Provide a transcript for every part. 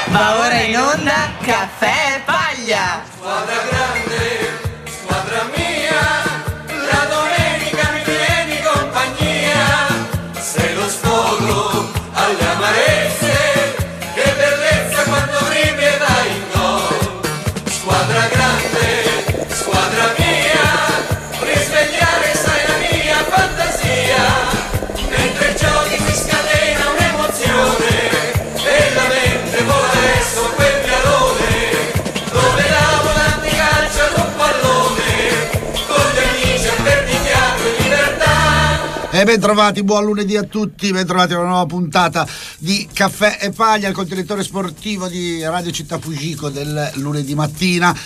Va ora in onda Caffè e Paglia. Squadra grande, squadra mia, la domenica mi tieni compagnia. Sei lo sfogo alle amarezze, che bellezza quando rimi e vai in gol. Squadra grande, squadra mia, risvegliare sai la mia fantasia. Mentre giochi si scatena un'emozione e la mente vola verso quel piallone dove da volante calciano un pallone con gli amici a perdichiato in libertà. E ben trovati, buon lunedì a tutti, ben trovati a una nuova puntata di Caffè e Paglia, il contenitore sportivo di Radio Città Fugico del lunedì mattina.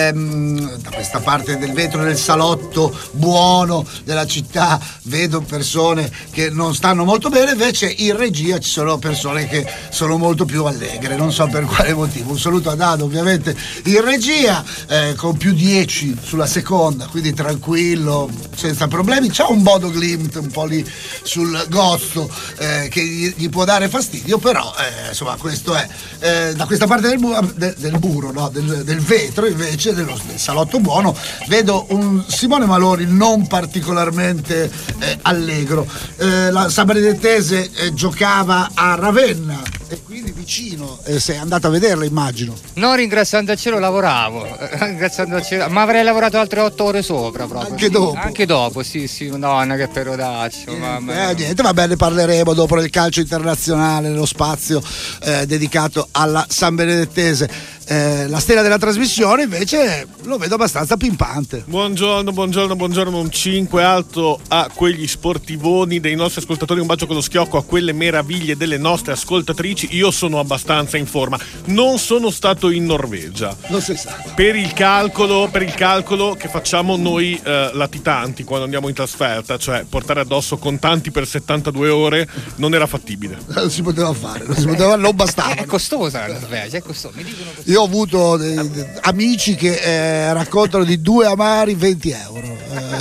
Da questa parte del vetro del salotto buono della città vedo persone che non stanno molto bene, invece in regia ci sono persone che sono molto più allegre, non so per quale motivo. Un saluto a Dado ovviamente in regia, con più 10 sulla seconda, quindi tranquillo, senza problemi. C'è un Bodo Glimt un po' lì sul gozzo che gli può dare fastidio, però insomma questo è da questa parte del muro, no? del vetro invece del salotto buono vedo un Simone Malori non particolarmente allegro. La San Benedettese giocava a Ravenna e quindi vicino, sei andato a vederla, immagino. No, ringraziando il cielo lavoravo, ringraziando il cielo, ma avrei lavorato altre 8 ore sopra proprio. Anche dopo? Anche dopo, sì, madonna che perodaccio. Niente, va bene, parleremo dopo del calcio internazionale, nello spazio dedicato alla San Benedettese. La stella della trasmissione invece lo vedo abbastanza pimpante. Buongiorno, un 5 alto a quegli sportivoni dei nostri ascoltatori, un bacio con lo schiocco a quelle meraviglie delle nostre ascoltatrici. Io sono abbastanza in forma, non sono stato in Norvegia. Non sei stato. Per il calcolo che facciamo noi latitanti quando andiamo in trasferta, cioè portare addosso contanti per 72 ore, non era fattibile. Non si poteva fare, non bastava. È costosa la Norvegia, è costosa, mi dicono così. Io ho avuto amici che raccontano di 2 amari 20 euro.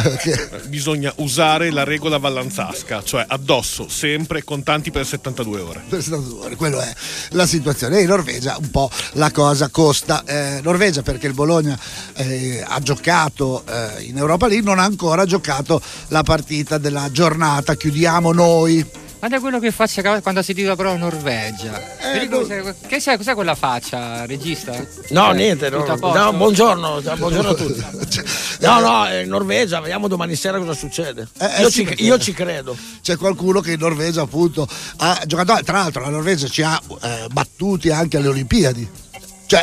Bisogna usare la regola vallanzasca, cioè addosso sempre contanti per 72 ore. Per 72 ore, quello è la situazione. E in Norvegia un po' la cosa costa. Norvegia perché il Bologna ha giocato in Europa League, non ha ancora giocato la partita della giornata. Chiudiamo noi. Guarda quello che faccia quando si dice la parola Norvegia. Cos'è quella faccia, regista? No, niente, no, buongiorno a tutti. No, in Norvegia, vediamo domani sera cosa succede. Io ci credo. C'è qualcuno che in Norvegia appunto ha giocato, tra l'altro la Norvegia ci ha battuti anche alle Olimpiadi. Cioè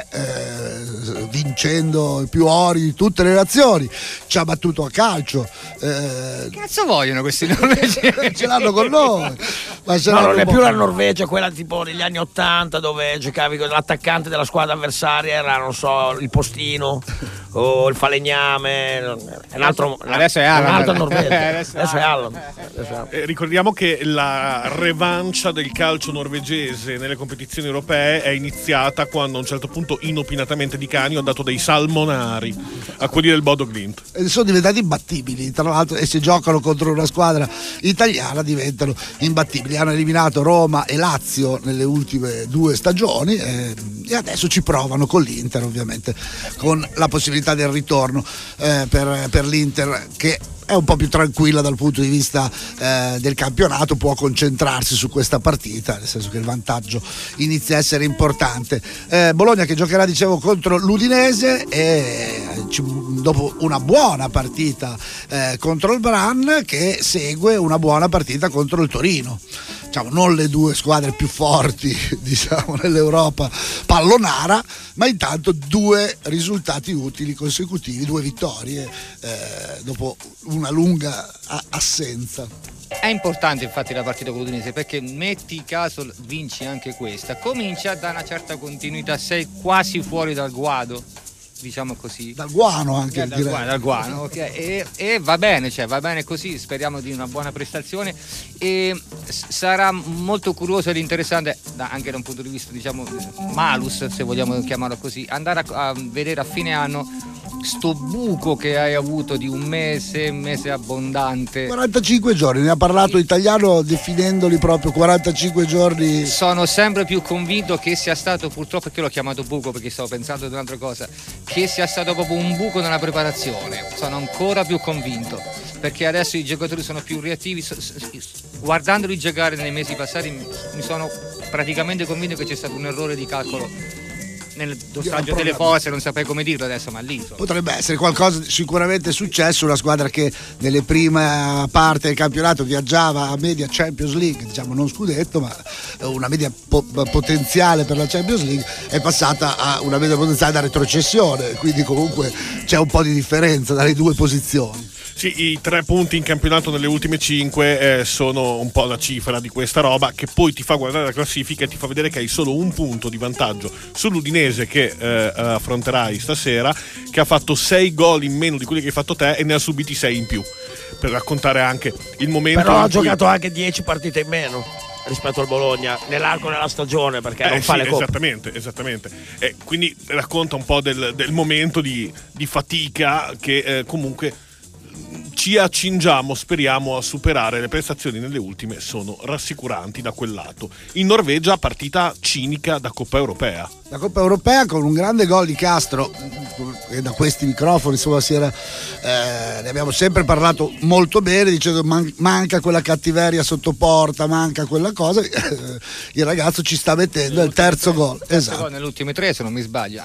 vincendo i più ori di tutte le nazioni, ci ha battuto a calcio. Che cazzo vogliono questi norvegesi? Ce l'hanno con noi. Ma non è più la Norvegia quella tipo negli anni 80 dove giocavi con l'attaccante della squadra avversaria, era non so il postino o il falegname. È un altro, adesso è Allan. Un'altra Norvegia. Adesso è Allan. Ricordiamo che la revancia del calcio norvegese nelle competizioni europee è iniziata quando a un certo punto inopinatamente Di Canio ha dato dei salmonari a quelli del Bodo Glimt. E sono diventati imbattibili, tra l'altro, e se giocano contro una squadra italiana diventano imbattibili. Hanno eliminato Roma e Lazio nelle ultime 2 stagioni e adesso ci provano con l'Inter, ovviamente con la possibilità del ritorno per l'Inter, che è un po' più tranquilla dal punto di vista del campionato, può concentrarsi su questa partita, nel senso che il vantaggio inizia a essere importante. Bologna che giocherà, dicevo, contro l'Udinese e dopo una buona partita contro il Brann, che segue una buona partita contro il Torino. Diciamo, non le 2 squadre più forti, diciamo, nell'Europa pallonara, ma intanto 2 risultati utili consecutivi, 2 vittorie dopo una lunga assenza. È importante infatti la partita con l'Udinese, perché metti caso vinci anche questa, comincia a dare una certa continuità, sei quasi fuori dal guado, diciamo così. Dal guano anche. Dal guano, ok. E va bene, cioè va bene così, speriamo di una buona prestazione e sarà molto curioso ed interessante anche da un punto di vista, diciamo, malus, se vogliamo chiamarlo così, andare a vedere a fine anno sto buco che hai avuto di un mese abbondante. 45 giorni, ne ha parlato Italiano definendoli proprio 45 giorni. Sono sempre più convinto che sia stato, purtroppo, perché l'ho chiamato buco perché stavo pensando ad un'altra cosa, che sia stato proprio un buco nella preparazione. Sono ancora più convinto, perché adesso i giocatori sono più reattivi. Guardandoli giocare nei mesi passati mi sono praticamente convinto che c'è stato un errore di calcolo nel dossaggio delle forze, non saprei come dirlo adesso, ma lì potrebbe essere qualcosa sicuramente successo. Una squadra che nelle prime parti del campionato viaggiava a media Champions League, diciamo non scudetto, ma una media potenziale per la Champions League, è passata a una media potenziale da retrocessione, quindi comunque c'è un po' di differenza dalle due posizioni. Sì, i 3 punti in campionato nelle ultime 5 sono un po' la cifra di questa roba, che poi ti fa guardare la classifica e ti fa vedere che hai solo un punto di vantaggio sull'Udinese che affronterai stasera, che ha fatto 6 gol in meno di quelli che hai fatto te e ne ha subiti 6 in più, per raccontare anche il momento. Però ha giocato anche 10 partite in meno rispetto al Bologna nell'arco della stagione, perché non fa le coppe. Esattamente. Quindi racconta un po' del momento di fatica che comunque ci accingiamo, speriamo, a superare. Le prestazioni nelle ultime sono rassicuranti da quel lato. In Norvegia partita cinica da Coppa Europea. La Coppa Europea con un grande gol di Castro, e da questi microfoni insomma ne abbiamo sempre parlato molto bene, dicendo manca quella cattiveria sotto porta, manca quella cosa. Il ragazzo ci sta mettendo il terzo gol. Esatto. Nelle ultime 3, se non mi sbaglio.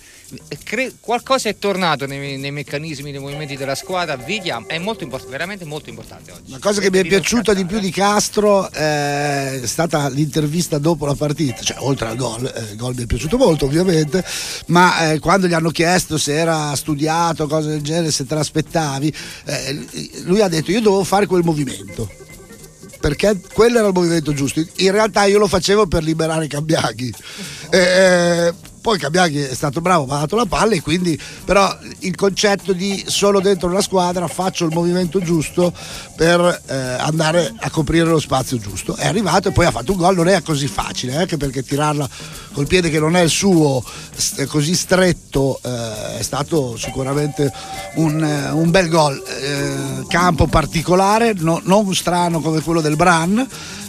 Qualcosa è tornato nei meccanismi, nei movimenti della squadra. Vediamo, è molto veramente molto importante oggi. La cosa che mi è piaciuta di più di Castro è stata l'intervista dopo la partita, cioè oltre al gol. Il gol mi è piaciuto molto ovviamente, ma quando gli hanno chiesto se era studiato, cose del genere, se te l'aspettavi, lui ha detto: io dovevo fare quel movimento perché quello era il movimento giusto. In realtà io lo facevo per liberare Cambiaghi. Poi Cambiaghi è stato bravo, mi ha dato la palla, e quindi però il concetto di solo dentro la squadra faccio il movimento giusto per andare a coprire lo spazio giusto. È arrivato e poi ha fatto un gol. Non è così facile, anche perché tirarla col piede che non è il suo, così stretto, è stato sicuramente un bel gol. Campo particolare, non strano come quello del Brann,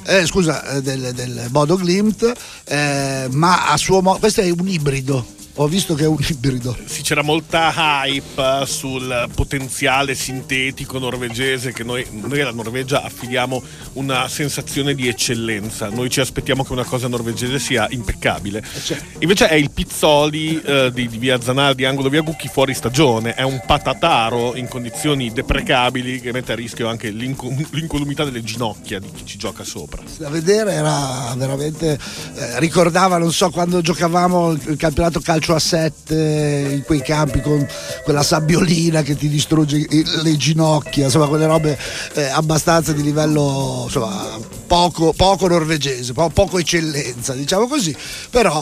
del Bodo Glimt, ma a suo modo. Questo è un ibrido. Ho visto che è un ibrido. Sì, c'era molta hype sul potenziale sintetico norvegese, che noi alla Norvegia affidiamo una sensazione di eccellenza. Noi ci aspettiamo che una cosa norvegese sia impeccabile. Invece è il Pizzoli di via Zanardi, angolo via Gucchi, fuori stagione. È un patataro in condizioni deprecabili che mette a rischio anche l'incolumità delle ginocchia di chi ci gioca sopra. Da vedere era veramente ricordava, non so, quando giocavamo il campionato calcio a 7 in quei campi con quella sabbiolina che ti distrugge le ginocchia, insomma quelle robe abbastanza di livello, insomma poco norvegese, poco eccellenza, diciamo così. Però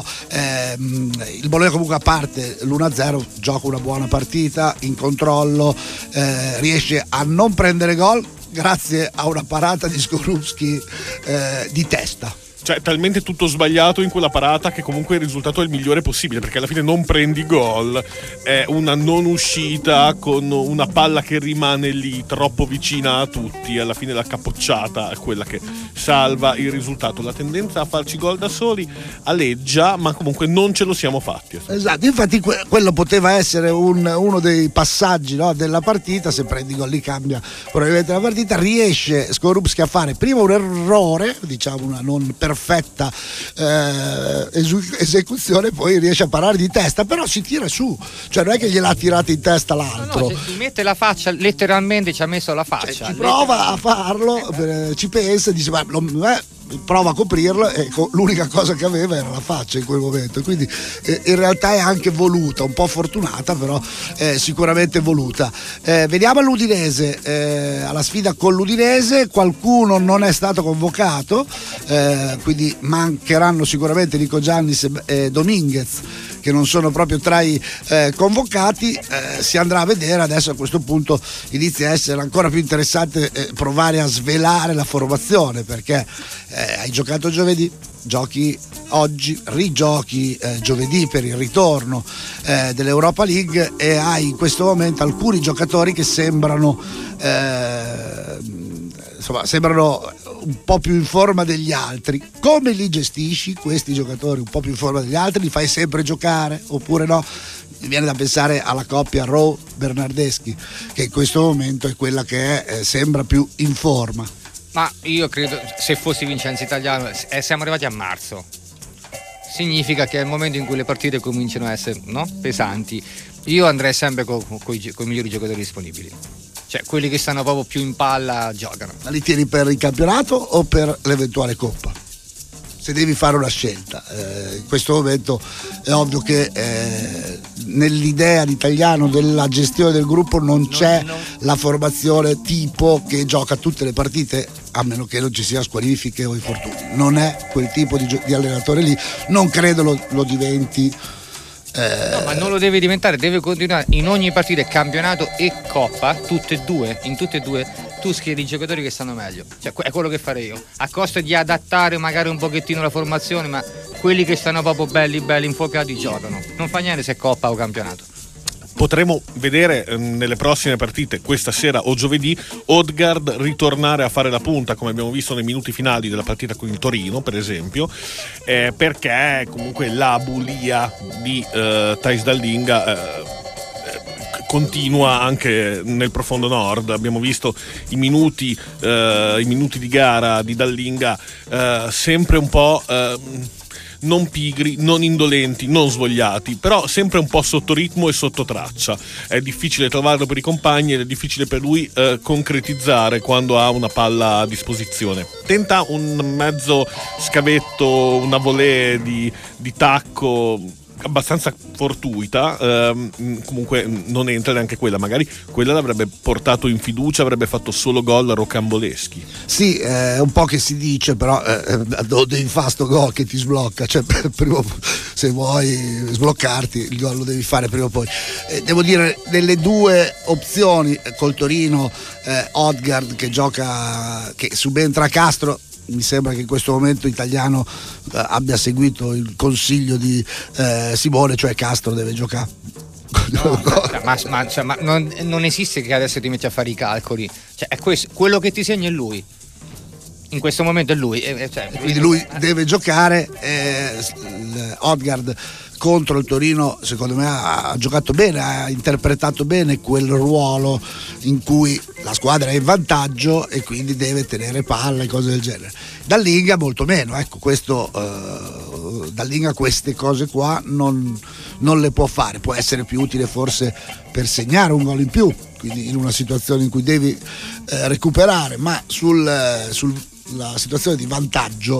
il Bologna comunque, a parte l'1-0, gioca una buona partita in controllo, riesce a non prendere gol grazie a una parata di Skorupski di testa. Cioè, talmente tutto sbagliato in quella parata che comunque il risultato è il migliore possibile, perché alla fine non prendi gol, è una non uscita con una palla che rimane lì troppo vicina a tutti. Alla fine la capocciata è quella che salva il risultato. La tendenza a farci gol da soli aleggia, ma comunque non ce lo siamo fatti. Esatto, infatti quello poteva essere uno dei passaggi, no, della partita. Se prendi gol lì cambia probabilmente la partita. Riesce Skorupski a fare prima un errore, diciamo una non perfetta esecuzione, poi riesce a parare di testa, però si tira su, cioè non è che gliel'ha tirata in testa l'altro. No, si mette la faccia, letteralmente ci ha messo la faccia, cioè, ci prova a farlo, ci pensa e dice prova a coprirlo, e l'unica cosa che aveva era la faccia in quel momento, quindi in realtà è anche voluta, un po' fortunata, però sicuramente voluta. Veniamo all'Udinese, alla sfida con l'Udinese. Qualcuno non è stato convocato, quindi mancheranno sicuramente Nico Giannis e Dominguez, che non sono proprio tra i convocati. Si andrà a vedere adesso. A questo punto inizia a essere ancora più interessante provare a svelare la formazione, perché hai giocato giovedì, giochi oggi rigiochi giovedì per il ritorno dell'Europa League e hai in questo momento alcuni giocatori che sembrano un po' più in forma degli altri. Come li gestisci questi giocatori un po' più in forma degli altri? Li fai sempre giocare oppure no? Mi viene da pensare alla coppia Rowe-Bernardeschi, che in questo momento è quella che sembra più in forma. Ma io credo, se fossi Vincenzo Italiano, siamo arrivati a marzo, significa che è il momento in cui le partite cominciano a essere, no? Pesanti. Io andrei sempre con i migliori giocatori disponibili, cioè quelli che stanno proprio più in palla giocano. Ma li tieni per il campionato o per l'eventuale coppa? Se devi fare una scelta, in questo momento è ovvio che nell'idea di Italiano della gestione del gruppo non c'è la formazione tipo che gioca tutte le partite, a meno che non ci sia squalifiche o infortuni. Non è quel tipo di allenatore lì, non credo lo diventi. No, ma non lo deve diventare, deve continuare in ogni partita, campionato e coppa, in tutte e due tu schieri i giocatori che stanno meglio, cioè è quello che farei io, a costo di adattare magari un pochettino la formazione, ma quelli che stanno proprio belli infuocati giocano, non fa niente se è coppa o campionato. Potremo vedere nelle prossime partite, questa sera o giovedì, Odegaard ritornare a fare la punta, come abbiamo visto nei minuti finali della partita con il Torino, per esempio, perché comunque la bulia di Thijs Dallinga continua anche nel profondo nord. Abbiamo visto i minuti di gara di Dallinga sempre un po' non pigri, non indolenti, non svogliati, però sempre un po' sotto ritmo e sotto traccia. È difficile trovarlo per i compagni ed è difficile per lui concretizzare quando ha una palla a disposizione. Tenta un mezzo scavetto, una volée di tacco abbastanza fortuita, comunque non entra neanche quella, magari quella l'avrebbe portato in fiducia, avrebbe fatto solo gol rocamboleschi. Sì, un po' che si dice, però devi fare sto gol che ti sblocca, cioè prima, se vuoi sbloccarti il gol lo devi fare prima o poi. Devo dire, delle due opzioni col Torino, Odegaard che subentra Castro, mi sembra che in questo momento Italiano abbia seguito il consiglio di Simone, cioè Castro deve giocare. No, ma non esiste che adesso ti metti a fare i calcoli, cioè è quello che ti segna è lui, in questo momento è lui, quindi lui deve giocare. Odegaard contro il Torino secondo me ha giocato bene, ha interpretato bene quel ruolo in cui la squadra è in vantaggio e quindi deve tenere palla e cose del genere. Dallinga molto meno, ecco, questo Dallinga queste cose qua non le può fare, può essere più utile forse per segnare un gol in più, quindi in una situazione in cui devi recuperare, ma sulla situazione di vantaggio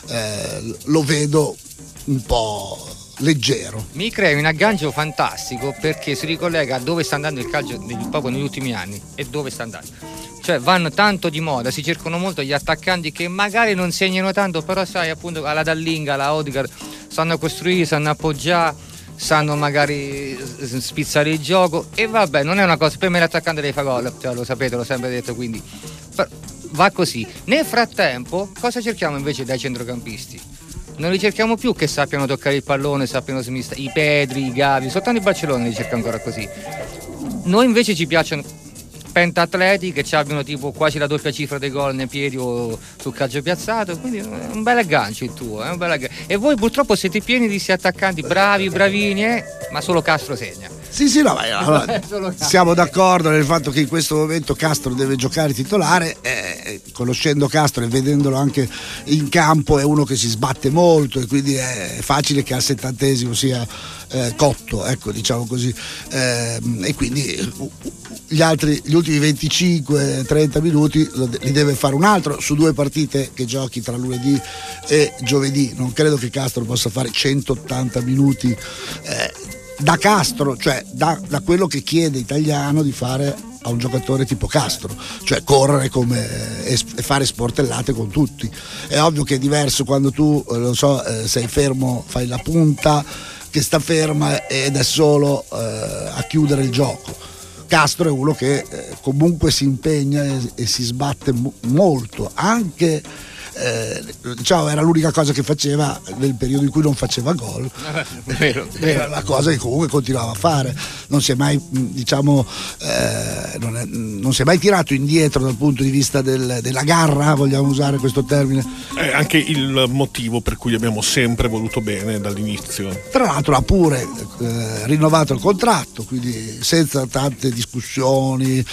lo vedo un po' leggero. Mi crea un aggancio fantastico perché si ricollega a dove sta andando il calcio proprio negli ultimi anni e dove sta andando, cioè vanno tanto di moda, si cercano molto gli attaccanti che magari non segnano tanto, però sai, appunto alla Dallinga, alla Odegaard, sanno costruire, sanno appoggiare, sanno magari spizzare il gioco, e vabbè, non è una cosa, per me l'attaccante deve fare gol, cioè, lo sapete, l'ho sempre detto, quindi va così. Nel frattempo cosa cerchiamo invece dai centrocampisti? Non li cerchiamo più che sappiano toccare il pallone, sappiano smistare, i Pedri, i Gavi, soltanto i Barcellona li cerca ancora così. Noi invece ci piacciono pentatleti che abbiano tipo quasi la doppia cifra dei gol nei piedi o sul calcio piazzato, quindi è un bel aggancio il tuo, è un bel aggancio. E voi purtroppo siete pieni di questi attaccanti bravini, ma solo Castro segna. Sì, no, ma allora, siamo d'accordo nel fatto che in questo momento Castro deve giocare titolare, conoscendo Castro e vedendolo anche in campo è uno che si sbatte molto e quindi è facile che al 70° sia cotto, ecco, diciamo così, e quindi gli ultimi 25-30 minuti li deve fare un altro su due partite che giochi tra lunedì e giovedì. Non credo che Castro possa fare 180 minuti da Castro, cioè da quello che chiede Italiano di fare a un giocatore tipo Castro, cioè correre e fare sportellate con tutti. È ovvio che è diverso quando tu sei fermo, fai la punta che sta ferma ed è solo a chiudere il gioco. Castro è uno che comunque si impegna e si sbatte molto, anche diciamo era l'unica cosa che faceva nel periodo in cui non faceva gol. Vero. Era la cosa che comunque continuava a fare, non si è mai diciamo non si è mai tirato indietro dal punto di vista della garra, vogliamo usare questo termine. È anche il motivo per cui abbiamo sempre voluto bene dall'inizio. Tra l'altro ha pure rinnovato il contratto, quindi senza tante discussioni.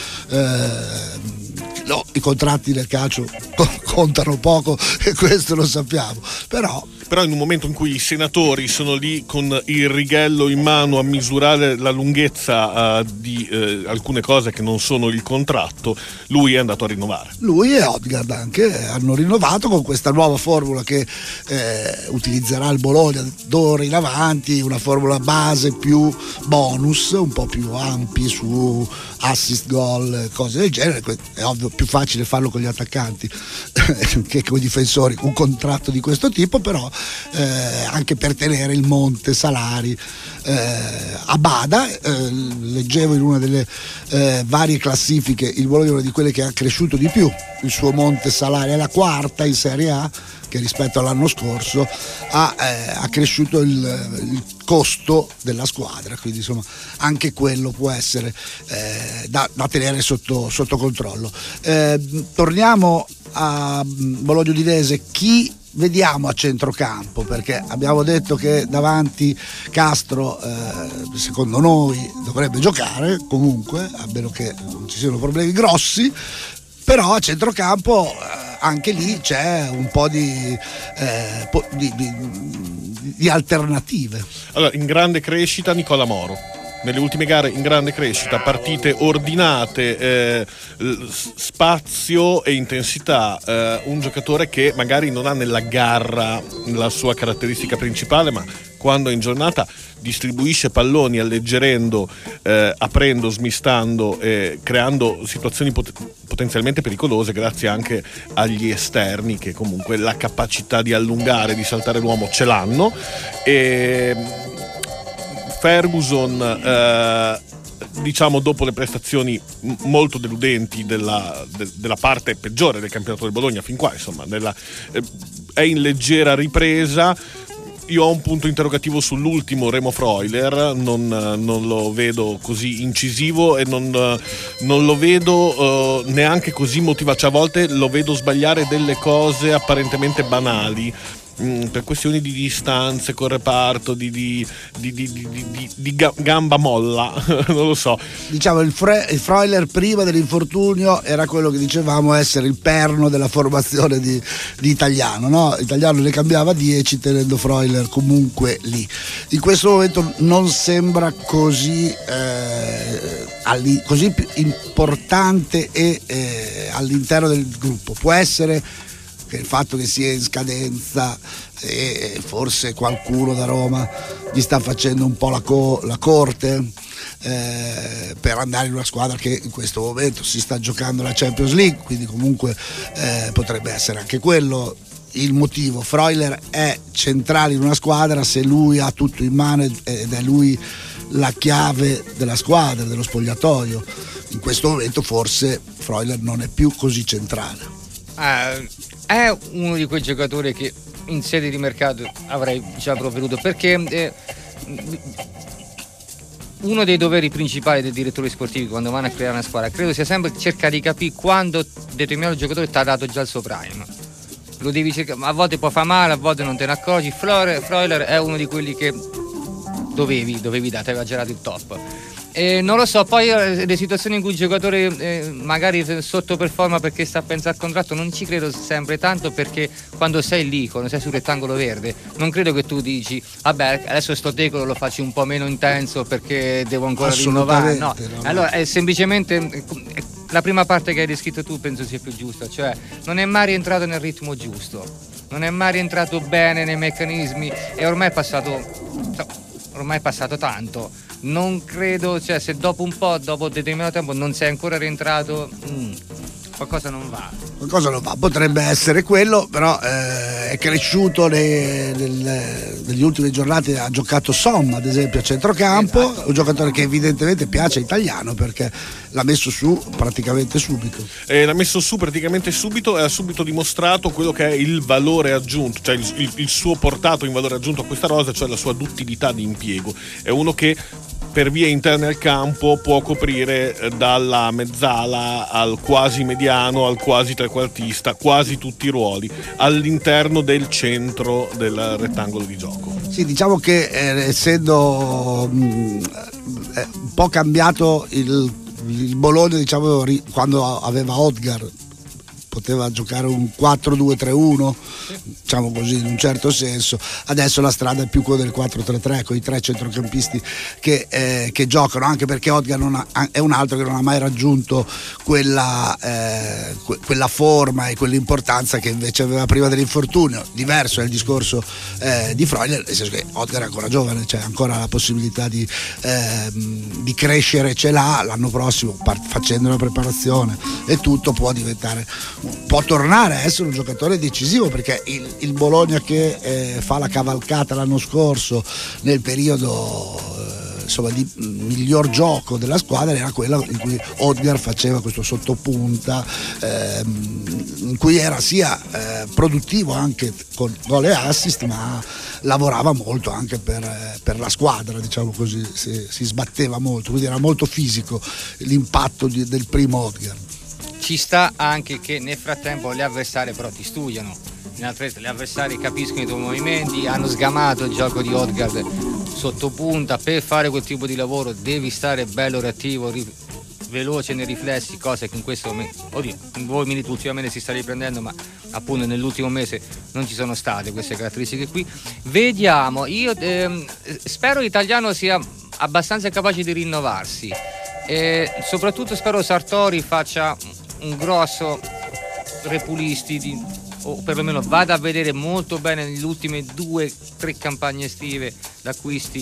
No, i contratti del calcio contano poco e questo lo sappiamo, però in un momento in cui i senatori sono lì con il righello in mano a misurare la lunghezza di alcune cose che non sono il contratto, lui è andato a rinnovare. Lui e Odegaard anche hanno rinnovato con questa nuova formula che utilizzerà il Bologna d'ora in avanti, una formula base più bonus, un po' più ampi su assist, gol, cose del genere. È ovvio più facile farlo con gli attaccanti che con i difensori, un contratto di questo tipo, però anche per tenere il monte salari a bada. Leggevo in una delle varie classifiche il Bologna è una di quelle che ha cresciuto di più il suo monte salari, è la quarta in Serie A, che rispetto all'anno scorso ha cresciuto il costo della squadra, quindi insomma anche quello può essere da tenere sotto controllo. Torniamo a Bologna Udinese. Chi vediamo a centrocampo? Perché abbiamo detto che davanti Castro secondo noi dovrebbe giocare comunque, a meno che non ci siano problemi grossi, però a centrocampo anche lì c'è un po' di alternative. Allora, in grande crescita Nicola Moro. Nelle ultime gare in grande crescita, partite ordinate, spazio e intensità, un giocatore che magari non ha nella garra la sua caratteristica principale, ma quando è in giornata distribuisce palloni alleggerendo, aprendo, smistando, creando situazioni potenzialmente pericolose grazie anche agli esterni che comunque la capacità di allungare, di saltare l'uomo ce l'hanno. E Ferguson, diciamo dopo le prestazioni molto deludenti della parte peggiore del campionato del Bologna fin qua, insomma, è in leggera ripresa. Io ho un punto interrogativo sull'ultimo Remo Freuler, non lo vedo così incisivo e non lo vedo neanche così motivato, cioè a volte lo vedo sbagliare delle cose apparentemente banali per questioni di distanze col reparto, di gamba molla, non lo so. Diciamo il Freuler prima dell'infortunio era quello che dicevamo essere il perno della formazione di Italiano, no? Italiano ne cambiava 10 tenendo Freuler comunque lì. In questo momento non sembra così più importante e all'interno del gruppo. Può essere che il fatto che sia in scadenza e forse qualcuno da Roma gli sta facendo un po' la corte per andare in una squadra che in questo momento si sta giocando la Champions League, quindi comunque potrebbe essere anche quello il motivo. Freuler è centrale in una squadra se lui ha tutto in mano ed è lui la chiave della squadra, dello spogliatoio. In questo momento forse Freuler non è più così centrale. È uno di quei giocatori che in sede di mercato avrei già provveduto, perché uno dei doveri principali dei direttori sportivi quando vanno a creare una squadra credo sia sempre cercare di capire quando determinato giocatore ti ha dato già il suo prime. Lo devi cercare, a volte può fare male, a volte non te ne accorgi. Freuler è uno di quelli che dovevi dare, ti aveva girato il top. Non lo so, poi le situazioni in cui il giocatore magari sottoperforma perché sta a pensare al contratto non ci credo sempre tanto, perché quando sei lì, quando sei sul rettangolo verde, non credo che tu dici vabbè adesso sto tecolo lo faccio un po' meno intenso perché devo ancora rinnovare. No. Allora è semplicemente la prima parte che hai descritto tu, penso sia più giusta, cioè non è mai rientrato nel ritmo giusto, non è mai rientrato bene nei meccanismi e ormai è passato tanto. Non credo, cioè se dopo un determinato tempo non sei ancora rientrato, qualcosa non va. Qualcosa non va, potrebbe essere quello, però è cresciuto negli ultimi giornate, ha giocato Somma ad esempio a centrocampo, esatto. Un giocatore che evidentemente piace Italiano perché l'ha messo su praticamente subito. L'ha messo su praticamente subito e ha subito dimostrato quello che è il valore aggiunto, cioè il suo portato in valore aggiunto a questa rosa, cioè la sua duttilità di impiego. È uno che per vie interne al campo può coprire dalla mezzala al quasi mediano, al quasi trequartista, quasi tutti i ruoli all'interno del centro del rettangolo di gioco. Sì, diciamo che essendo un po' cambiato il Bologna, diciamo, quando aveva Odgar poteva giocare un 4-2-3-1, diciamo così, in un certo senso. Adesso la strada è più quella del 4-3-3 con i tre centrocampisti che giocano, anche perché Odgar è un altro che non ha mai raggiunto quella forma e quell'importanza che invece aveva prima dell'infortunio. Diverso è il discorso di Freuler, nel senso che Odgar è ancora giovane, cioè ancora la possibilità di crescere, ce l'ha. L'anno prossimo, facendo una preparazione e tutto, può tornare a essere un giocatore decisivo, perché il Bologna che fa la cavalcata l'anno scorso nel periodo insomma di miglior gioco della squadra era quella in cui Odgar faceva questo sottopunta, in cui era sia produttivo anche con gol e assist, ma lavorava molto anche per la squadra, diciamo così, si sbatteva molto, quindi era molto fisico l'impatto del primo Odgar. Ci sta anche che nel frattempo gli avversari però ti studiano, gli avversari capiscono i tuoi movimenti, hanno sgamato il gioco di Odgaard sotto punta. Per fare quel tipo di lavoro devi stare bello reattivo, veloce nei riflessi, cose che in questo momento, in 2 minuti ultimamente si sta riprendendo, ma appunto nell'ultimo mese non ci sono state queste caratteristiche qui. Vediamo, io spero l'Italiano sia abbastanza capace di rinnovarsi e soprattutto spero Sartori faccia un grosso repulisti o perlomeno vada a vedere molto bene nelle ultime 2-3 campagne estive d'acquisti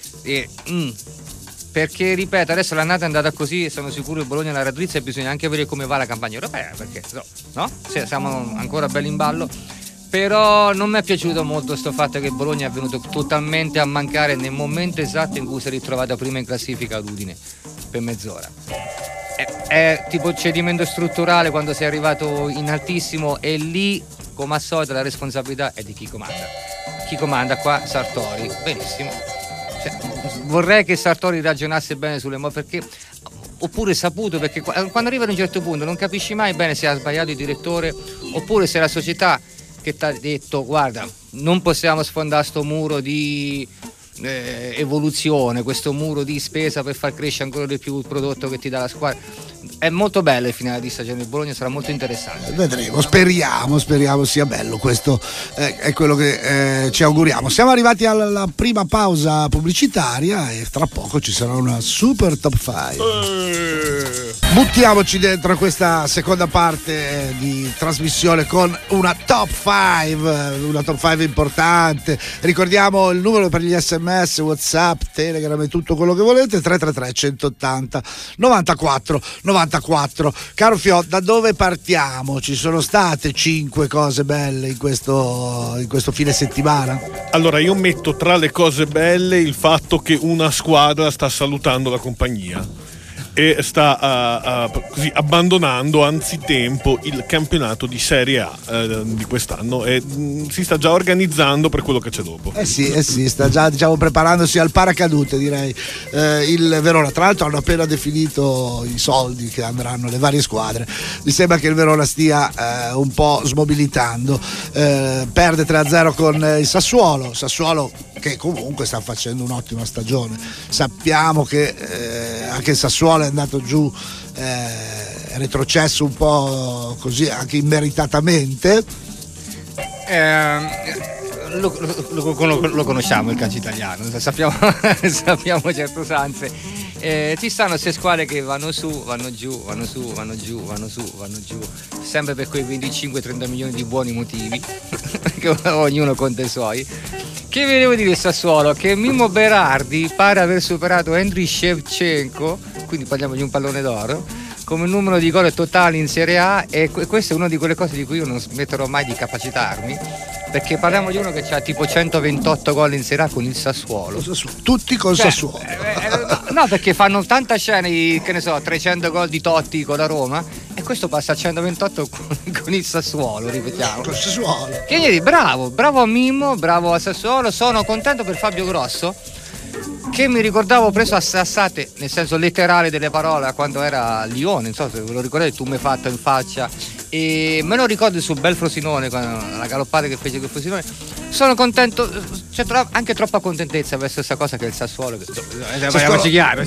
perché ripeto, adesso l'annata è andata così e sono sicuro che Bologna la raddrizza e bisogna anche vedere come va la campagna europea, perché no? Siamo ancora belli in ballo. Però non mi è piaciuto molto sto fatto che Bologna è venuto totalmente a mancare nel momento esatto in cui si è ritrovata prima in classifica ad Udine per mezz'ora. È tipo cedimento strutturale quando sei arrivato in altissimo, e lì come al solito la responsabilità è di chi comanda. Chi comanda qua? Sartori. Benissimo. Vorrei che Sartori ragionasse bene sulle perché oppure saputo, perché quando arriva ad un certo punto non capisci mai bene se ha sbagliato il direttore oppure se la società che ti ha detto guarda non possiamo sfondare sto muro di evoluzione, questo muro di spesa per far crescere ancora di più il prodotto che ti dà la squadra. È molto bello il finale di stagione del Bologna, sarà molto interessante. Vedremo, speriamo sia bello, questo è quello che ci auguriamo. Siamo arrivati alla prima pausa pubblicitaria e tra poco ci sarà una super top 5. Buttiamoci dentro a questa seconda parte di trasmissione con una top 5 importante. Ricordiamo il numero per gli SMS, WhatsApp, Telegram e tutto quello che volete: 333 180 94 94. Caro Fio, da dove partiamo? Ci sono state 5 cose belle in questo fine settimana? Allora, io metto tra le cose belle il fatto che una squadra sta salutando la compagnia e sta così abbandonando anzitempo il campionato di Serie A di quest'anno e si sta già organizzando per quello che c'è dopo. Sì, sta già preparandosi al paracadute, direi. Il Verona, tra l'altro, hanno appena definito i soldi che andranno le varie squadre. Mi sembra che il Verona stia un po' smobilitando, perde 3-0 con il Sassuolo che comunque sta facendo un'ottima stagione. Sappiamo che anche il Sassuolo è andato giù, retrocesso un po' così anche immeritatamente. Lo conosciamo il calcio italiano, sappiamo certe usanze. Ci stanno queste squadre che vanno su, vanno giù, sempre per quei 25-30 milioni di buoni motivi che ognuno conta i suoi. Che vi devo dire il Sassuolo? Che Mimmo Berardi pare aver superato Andriy Shevchenko, quindi parliamo di un pallone d'oro, come numero di gol totali in Serie A, e questa è una di quelle cose di cui io non smetterò mai di capacitarmi, perché parliamo di uno che ha tipo 128 gol in Serie A con il Sassuolo. Tutti col Sassuolo. No, perché fanno tanta scena, che ne so, 300 gol di Totti con la Roma, e questo passa a 128 con il Sassuolo, ripetiamo. Col Sassuolo. Che niente, bravo a Mimmo, bravo a Sassuolo. Sono contento per Fabio Grosso, che mi ricordavo preso a sassate, nel senso letterale delle parole, quando era a Lione, non so se ve lo ricordate, tu mi hai fatto in faccia, e me lo ricordo sul bel Frosinone, la galoppata che fece quel Frosinone. Sono contento, c'è anche troppa contentezza verso questa cosa che è il Sassuolo, parliamoci chiaro.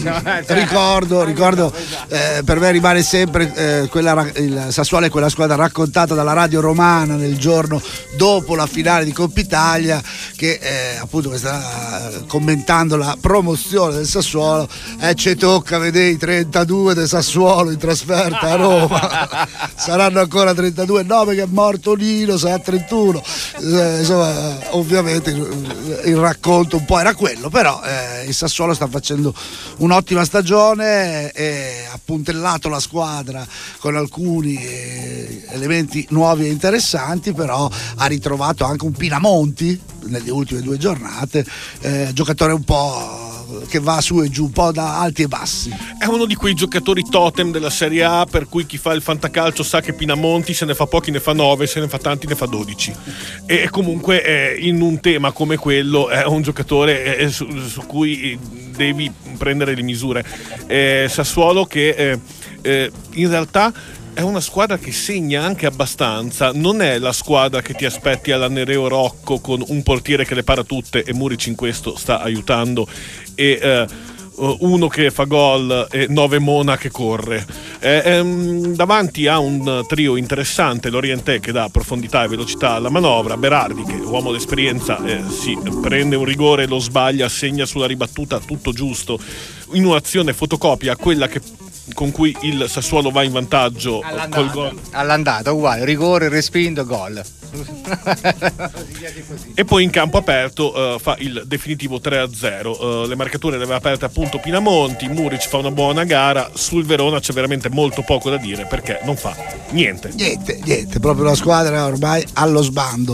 Ricordo, per me rimane sempre il Sassuolo è quella squadra raccontata dalla radio romana nel giorno dopo la finale di Coppa Italia, che appunto commentando la promozione del Sassuolo, ci tocca vedere i 32 del Sassuolo in trasferta a Roma. Saranno ancora 32, no, perché è morto Nino, sarà 31, insomma, ovviamente il racconto un po' era quello, però il Sassuolo sta facendo un'ottima stagione e ha puntellato la squadra con alcuni elementi nuovi e interessanti, però ha ritrovato anche un Pinamonti nelle ultime 2 giornate, giocatore un po' che va su e giù, un po' da alti e bassi. È uno di quei giocatori totem della Serie A, per cui chi fa il fantacalcio sa che Pinamonti se ne fa pochi ne fa 9, se ne fa tanti ne fa 12, e comunque in un tema come quello è un giocatore su cui devi prendere le misure. Sassuolo che in realtà è una squadra che segna anche abbastanza, non è la squadra che ti aspetti alla Nereo Rocco con un portiere che le para tutte, e Muric in questo sta aiutando, e uno che fa gol e 9 Mona che corre. Davanti a un trio interessante, Lorientè che dà profondità e velocità alla manovra, Berardi che uomo d'esperienza si prende un rigore, lo sbaglia, segna sulla ribattuta, tutto giusto, in un'azione fotocopia quella con cui il Sassuolo va in vantaggio col gol all'andata, uguale, rigore, respinto, gol. E poi in campo aperto fa il definitivo 3-0. Le marcature le aveva aperte appunto Pinamonti. Muric fa una buona gara. Sul Verona c'è veramente molto poco da dire, perché non fa niente, proprio la squadra ormai allo sbando,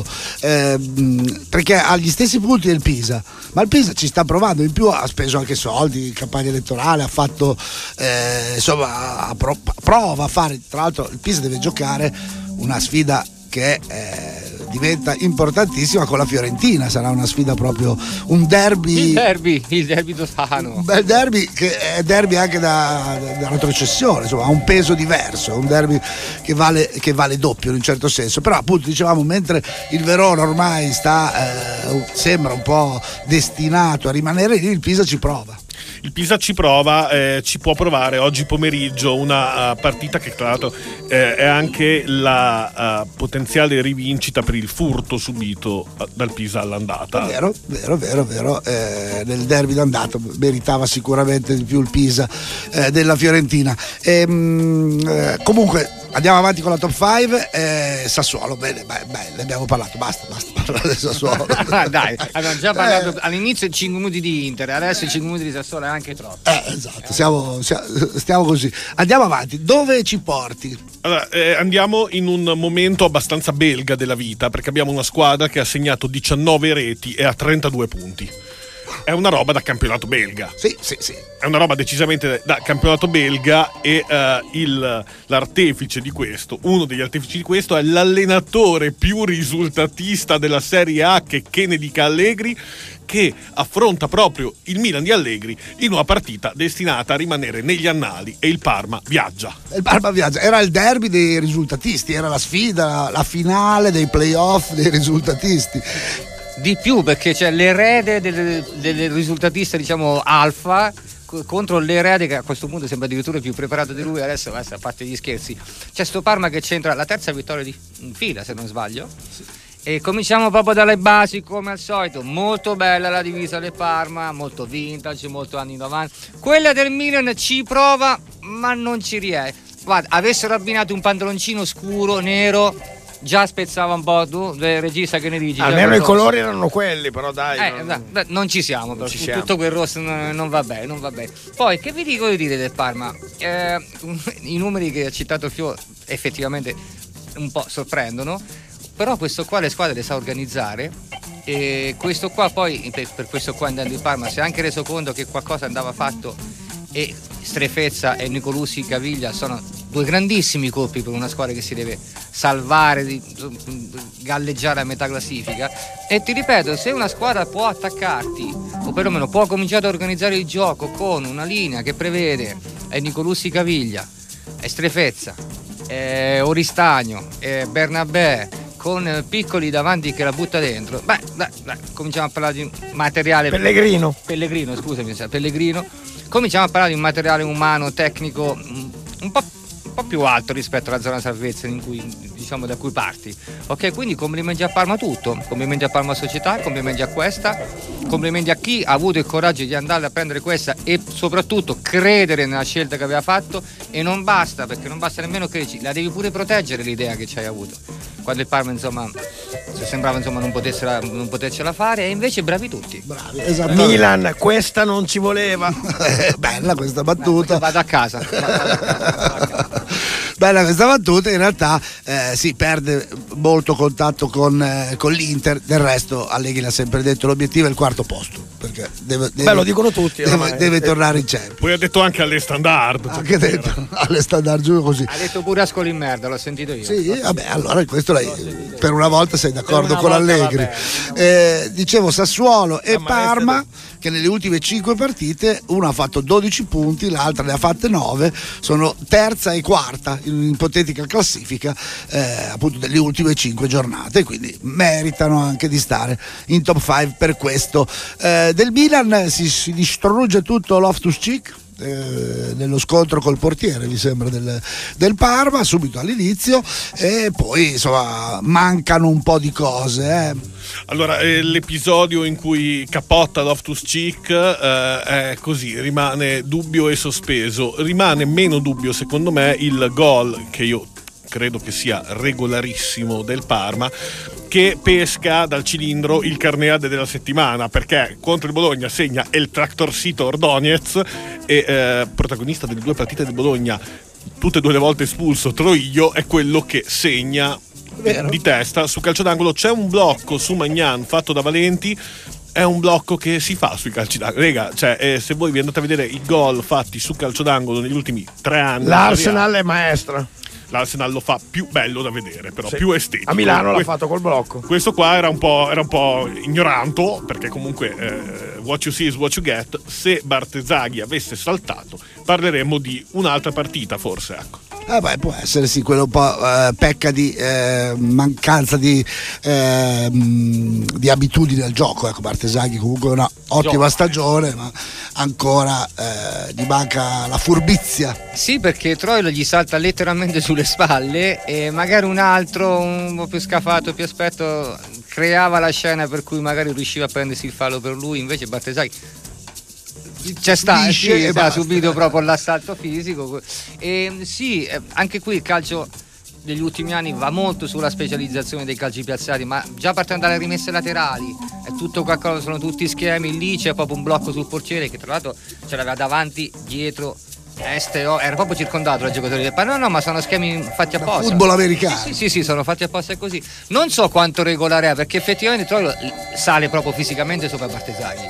perché ha gli stessi punti del Pisa, ma il Pisa ci sta provando, in più ha speso anche soldi in campagna elettorale, ha fatto insomma prova a fare, tra l'altro il Pisa deve giocare una sfida che diventa importantissima con la Fiorentina, sarà una sfida proprio un derby, il derby toscano, un bel derby, che è derby anche da retrocessione, insomma ha un peso diverso, è un derby che vale doppio in un certo senso, però appunto dicevamo, mentre il Verona ormai sembra un po' destinato a rimanere lì, il Pisa ci prova. Il Pisa ci prova, ci può provare oggi pomeriggio una partita che tra l'altro è anche la potenziale rivincita per il furto subito dal Pisa all'andata. Vero. Nel derby d'andata meritava sicuramente di più il Pisa della Fiorentina. Comunque andiamo avanti con la top 5. Sassuolo, bene, ne abbiamo parlato, basta parlare del Sassuolo. Dai, abbiamo già parlato all'inizio 5 minuti di Inter, adesso 5 minuti di Sassuolo è anche troppo. Esatto, stiamo così. Andiamo avanti, dove ci porti? Allora, andiamo in un momento abbastanza belga della vita, perché abbiamo una squadra che ha segnato 19 reti e ha 32 punti. È una roba da campionato belga. Sì. È una roba decisamente da campionato belga, e l'artefice di questo, uno degli artefici di questo, è l'allenatore più risultatista della Serie A, che ne dica Allegri, che affronta proprio il Milan di Allegri in una partita destinata a rimanere negli annali, e il Parma viaggia. Era il derby dei risultatisti, era la sfida, la finale dei playoff dei risultatisti. Di più, perché c'è l'erede del risultatista, diciamo alfa, contro l'erede che a questo punto sembra addirittura più preparato di lui. Adesso a parte gli scherzi, c'è sto Parma che c'entra la terza vittoria in fila, se non sbaglio. E cominciamo proprio dalle basi, come al solito. Molto bella la divisa del Parma, molto vintage, molto anni 90. Quella del Milan ci prova, ma non ci riesce. Guarda, avessero abbinato un pantaloncino scuro, nero, già spezzava un po'. Tu, regista, che ne dici? Almeno i colori erano quelli, però dai. Non ci siamo, però. Tutto quel rosso non va bene, non va bene. Poi, che vi dico di dire del Parma? I numeri che ha citato Fio effettivamente un po' sorprendono, però questo qua le squadre le sa organizzare, e questo qua poi, per questo qua andando in Parma, si è anche reso conto che qualcosa andava fatto, e Strefezza e Nicolussi Caviglia sono due grandissimi colpi per una squadra che si deve salvare, galleggiare a metà classifica. E ti ripeto, se una squadra può attaccarti, o perlomeno può cominciare a organizzare il gioco con una linea che prevede Nicolussi Caviglia, Strefezza, Oristagno, Bernabé, con Piccoli davanti che la butta dentro, dai, cominciamo a parlare di materiale. Pellegrino, scusami, Pellegrino. Cominciamo a parlare di un materiale umano, tecnico un po' più alto rispetto alla zona salvezza in cui, diciamo, da cui parti. Ok, quindi complimenti a Parma tutto, complimenti a Parma Società, complimenti a questa, complimenti a chi ha avuto il coraggio di andare a prendere questa e soprattutto credere nella scelta che aveva fatto. E non basta, perché non basta nemmeno crederci, la devi pure proteggere l'idea che ci hai avuto. Quando il Parma, insomma, sembrava, insomma, non potercela fare, e invece bravi tutti. Bravi, esatto. Milan, questa non ci voleva. Bella questa battuta. Vado a casa. Bella questa battuta, in realtà si perde molto contatto con l'Inter. Del resto Allegri l'ha sempre detto, l'obiettivo è il quarto posto, perché deve lo dicono tutti, deve tornare in Champions. Poi ha detto anche alle Standard, anche detto alle Standard, giù così. Ha detto pure Ascoli in merda, l'ho sentito io. Sì, vabbè, allora questo per una volta sei d'accordo con Allegri. Dicevo Sassuolo e Parma, che nelle ultime 5 partite una ha fatto 12 punti, l'altra ne ha fatte 9, sono terza e quarta in un'ipotetica classifica appunto delle ultime 5 giornate, quindi meritano anche di stare in top 5 per questo. Del Milan si distrugge tutto Loftus-Cheek nello scontro col portiere, mi sembra, del Parma subito all'inizio, e poi insomma mancano un po' di cose. Allora, l'episodio in cui capotta Loftus-Cheek è così, rimane dubbio e sospeso. Rimane meno dubbio secondo me il gol, che io credo che sia regolarissimo, del Parma, che pesca dal cilindro il carneade della settimana, perché contro il Bologna segna il Tractorsito Ordonez, e protagonista delle 2 partite del Bologna, tutte e 2 le volte espulso, Troiglio è quello che segna di testa su calcio d'angolo. C'è un blocco su Magnan fatto da Valenti, è un blocco che si fa sui calci d'angolo, rega, cioè se voi vi andate a vedere i gol fatti su calcio d'angolo negli ultimi 3 anni, l'Arsenal è maestra. L'Arsenal lo fa più bello da vedere, però sì, più estetico. A Milano l'ha fatto col blocco. Questo qua era un po' ignoranto, perché comunque what you see is what you get. Se Bartesaghi avesse saltato, parleremmo di un'altra partita, forse, ecco. Può essere, sì, quello un po' pecca di mancanza di abitudini al gioco. Ecco, Bartesaghi comunque una ottima stagione, ma ancora gli manca la furbizia. Sì, perché Troilo gli salta letteralmente sulle spalle, e magari un altro un po' più scafato, più esperto, creava la scena per cui magari riusciva a prendersi il fallo per lui. Invece Bartesaghi ha subito proprio l'assalto fisico. E sì, anche qui il calcio degli ultimi anni va molto sulla specializzazione dei calci piazzati, ma già partendo dalle rimesse laterali è tutto qualcosa, sono tutti schemi. Lì c'è proprio un blocco sul portiere che tra l'altro ce l'aveva davanti, dietro, est e ovest, era proprio circondato dai giocatori del Parma. No, ma sono schemi fatti apposta, football americano. Sì, sono fatti apposta, e così. Non so quanto regolare è, perché effettivamente Troilo sale proprio fisicamente sopra Bartesaghi.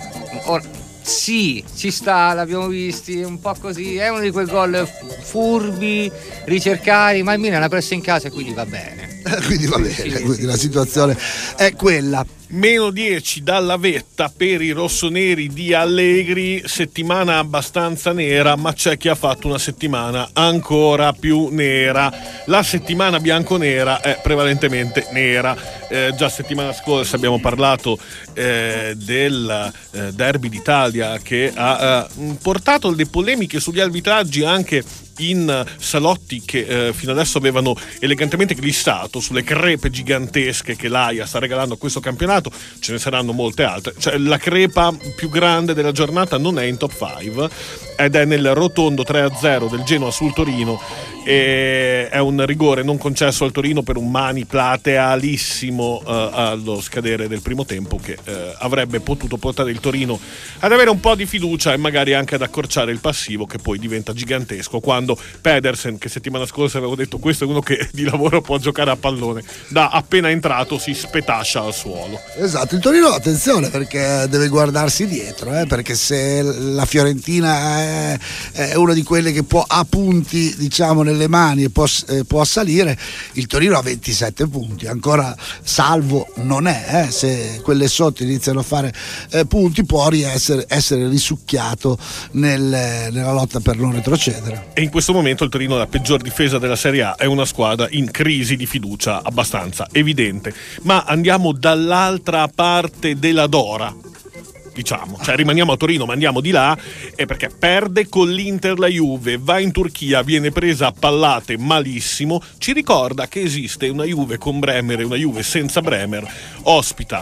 Sì, ci sta, l'abbiamo visti, un po' così, è uno di quei gol furbi, ricercati, ma il Milan ha preso in casa e quindi va bene. Quindi la situazione è quella. Meno 10 dalla vetta per i rossoneri di Allegri, settimana abbastanza nera, ma c'è chi ha fatto una settimana ancora più nera. La settimana bianconera è prevalentemente nera. Già settimana scorsa abbiamo parlato del derby d'Italia, che ha portato delle polemiche sugli arbitraggi anche in salotti che fino adesso avevano elegantemente glissato sulle crepe gigantesche che l'AIA sta regalando a questo campionato. Ce ne saranno molte altre, cioè la crepa più grande della giornata non è in top 5 ed è nel rotondo 3-0 del Genoa sul Torino, e è un rigore non concesso al Torino per un mani platealissimo allo scadere del primo tempo, che avrebbe potuto portare il Torino ad avere un po' di fiducia e magari anche ad accorciare il passivo, che poi diventa gigantesco quando Pedersen, che settimana scorsa avevo detto questo è uno che di lavoro può giocare a pallone, da appena entrato si spetascia al suolo. Esatto, il Torino attenzione perché deve guardarsi dietro, perché se la Fiorentina è una di quelle che può ha punti diciamo nelle mani e può salire, il Torino ha 27 punti, ancora salvo non è, se quelle sotto iniziano a fare punti può essere risucchiato nella lotta per non retrocedere. E in questo momento il Torino, la peggior difesa della Serie A, è una squadra in crisi di fiducia abbastanza evidente. Ma andiamo dall'altra parte della Dora, diciamo, cioè rimaniamo a Torino ma andiamo di là, perché perde con l'Inter la Juve, va in Turchia, viene presa a pallate malissimo, ci ricorda che esiste una Juve con Bremer e una Juve senza Bremer, ospita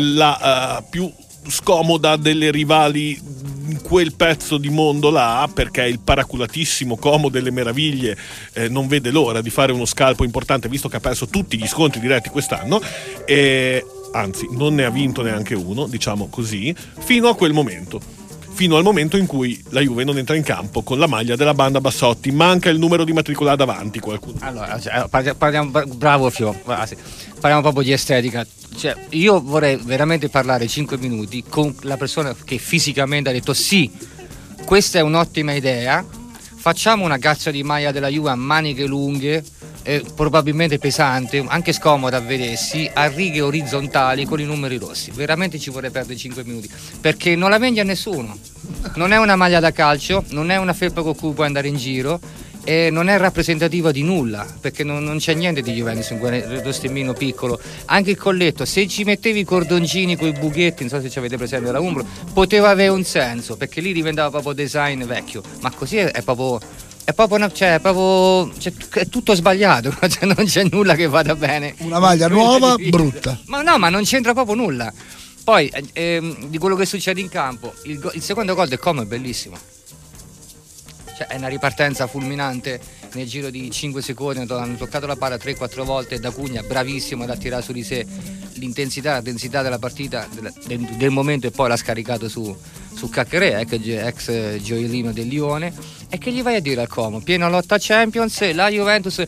la più scomoda delle rivali in quel pezzo di mondo là, perché il paraculatissimo Como delle Meraviglie non vede l'ora di fare uno scalpo importante, visto che ha perso tutti gli scontri diretti quest'anno, e anzi non ne ha vinto neanche uno, diciamo così, fino a quel momento, fino al momento in cui la Juve non entra in campo con la maglia della banda Bassotti, manca il numero di matricolà davanti qualcuno. Allora, parliamo, bravo Fio, parliamo proprio di estetica. Cioè, io vorrei veramente parlare 5 minuti con la persona che fisicamente ha detto sì, questa è un'ottima idea, facciamo una cazzo di maglia della Juve a maniche lunghe, probabilmente pesante, anche scomoda a vedersi, a righe orizzontali con i numeri rossi. Veramente ci vorrei perdere 5 minuti, perché non la vende a nessuno, non è una maglia da calcio, non è una felpa con cui puoi andare in giro, e non è rappresentativa di nulla, perché non c'è niente di Juventus in quello stemmino piccolo. Anche il colletto, se ci mettevi i cordoncini con i buchetti, non so se ci avete presente la Umbro, poteva avere un senso, perché lì diventava proprio design vecchio, ma così è proprio è tutto sbagliato, cioè non c'è nulla che vada bene. Una maglia nuova, brutta. Ma no, ma non c'entra proprio nulla. Poi di quello che succede in campo, il secondo gol del Como è bellissimo. Cioè, è una ripartenza fulminante nel giro di 5 secondi, hanno toccato la palla 3-4 volte, Da Cugna bravissimo ad attirare su di sé l'intensità, la densità della partita del momento, e poi l'ha scaricato su Caccherè, ex gioiellino del Lione. E che gli vai a dire al Como? Piena lotta Champions, la Juventus.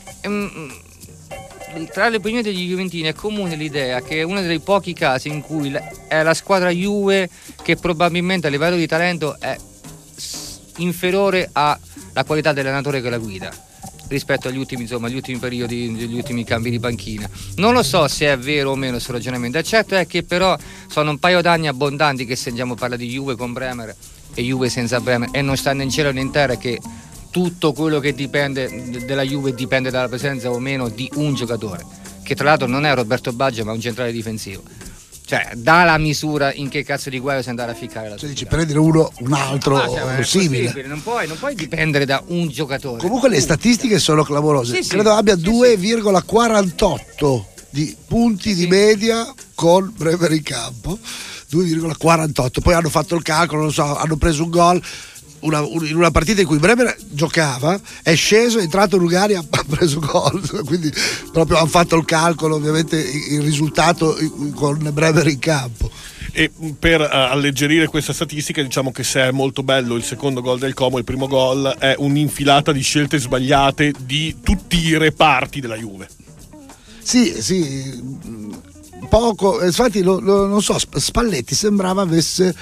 Tra le opinioni degli juventini è comune l'idea che è uno dei pochi casi in cui è la squadra Juve che probabilmente a livello di talento è inferiore alla qualità dell'allenatore che la guida rispetto agli ultimi periodi, gli ultimi cambi di panchina. Non lo so se è vero o meno questo ragionamento. Il certo è che però sono un paio d'anni abbondanti che sentiamo parlare di Juve con Bremer e Juve senza Bremer, e non sta né in cielo né in terra che tutto quello che dipende della Juve dipende dalla presenza o meno di un giocatore, che tra l'altro non è Roberto Baggio ma un centrale difensivo. Cioè, dà la misura in che cazzo di guaio si andare a ficcare la cioè dici prendere un altro simile. Non puoi dipendere da un giocatore. Comunque le statistiche sono clamorose. Sì, credo abbia 2,48 di punti di media con Bremer in campo, 2,48. Poi hanno fatto il calcolo, non so, hanno preso un gol in una partita in cui Bremer giocava, è sceso, è entrato Rugani, ha preso gol, quindi proprio hanno fatto il calcolo, ovviamente il risultato con Bremer in campo. E per alleggerire questa statistica diciamo che se è molto bello il secondo gol del Como, il primo gol è un'infilata di scelte sbagliate di tutti i reparti della Juve. Sì, poco, infatti non so, Spalletti sembrava avesse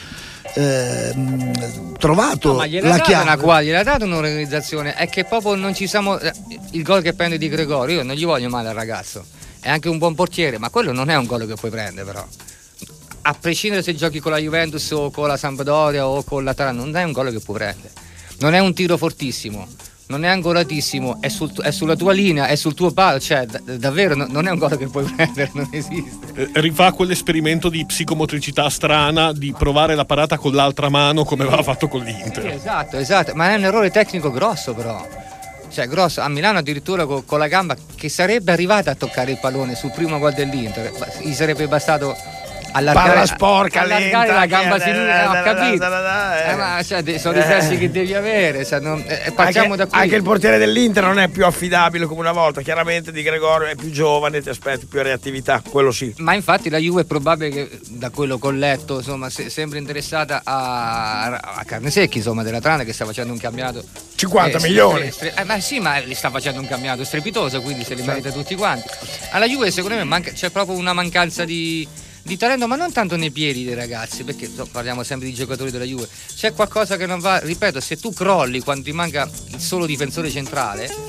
trovato ma la chiave. Gliel'ha dato un'organizzazione, è che proprio non ci siamo. Il gol che prende di Gregorio, io non gli voglio male al ragazzo, è anche un buon portiere, ma quello non è un gol che puoi prendere, però a prescindere se giochi con la Juventus o con la Sampdoria o con l'Atalanta, non è un gol che puoi prendere, non è un tiro fortissimo, non è angolatissimo, è sulla tua linea, è sul tuo palo, cioè davvero non è un gol che puoi prendere, non esiste. Rifà quell'esperimento di psicomotricità strana di provare la parata con l'altra mano come aveva fatto con l'Inter. Sì, esatto, ma è un errore tecnico grosso, però. Cioè grosso, a Milano addirittura con la gamba che sarebbe arrivata a toccare il pallone sul primo gol dell'Inter, gli sarebbe bastato Palla sporca, allargare lenta, la gamba che- sinistra, ho capito. Ma cioè, sono riflessi che devi avere. Partiamo da qui. Anche il portiere dell'Inter non è più affidabile come una volta. Chiaramente Di Gregorio è più giovane, ti aspetti più reattività, quello sì. Ma infatti la Juve è probabile che, da quello che ho letto, insomma, sembra interessata a Carnesecchi, insomma, della Trana, che sta facendo un campionato 50 milioni. Ma sì, ma li sta facendo un campionato strepitoso, quindi se li merita tutti quanti. Alla Juve secondo me c'è proprio una mancanza di talento, ma non tanto nei piedi dei ragazzi, perché parliamo sempre di giocatori della Juve. C'è qualcosa che non va, ripeto, se tu crolli quando ti manca il solo difensore centrale,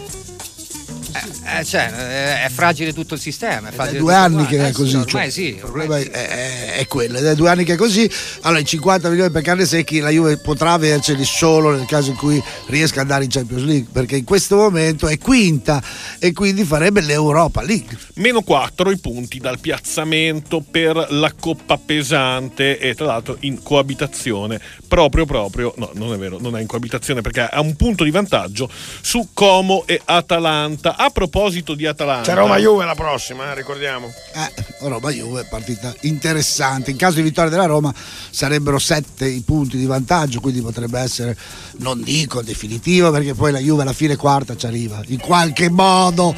è fragile tutto il sistema. È È 2 anni che è così. Ormai cioè, sì. il problema è quello, ed è 2 anni che è così. Allora, i 50 milioni per Carnesecchi la Juve potrà averceli solo nel caso in cui riesca ad andare in Champions League, perché in questo momento è quinta e quindi farebbe l'Europa League. -4 i punti dal piazzamento per la coppa pesante, e tra l'altro in coabitazione proprio no, non è vero, non è in coabitazione perché ha un punto di vantaggio su Como e Atalanta. A proposito di Atalanta, C'è Roma-Juve la prossima, ricordiamo. Roma-Juve, partita interessante. In caso di vittoria della Roma sarebbero 7 i punti di vantaggio, quindi potrebbe essere, non dico definitivo, perché poi la Juve alla fine quarta ci arriva in qualche modo,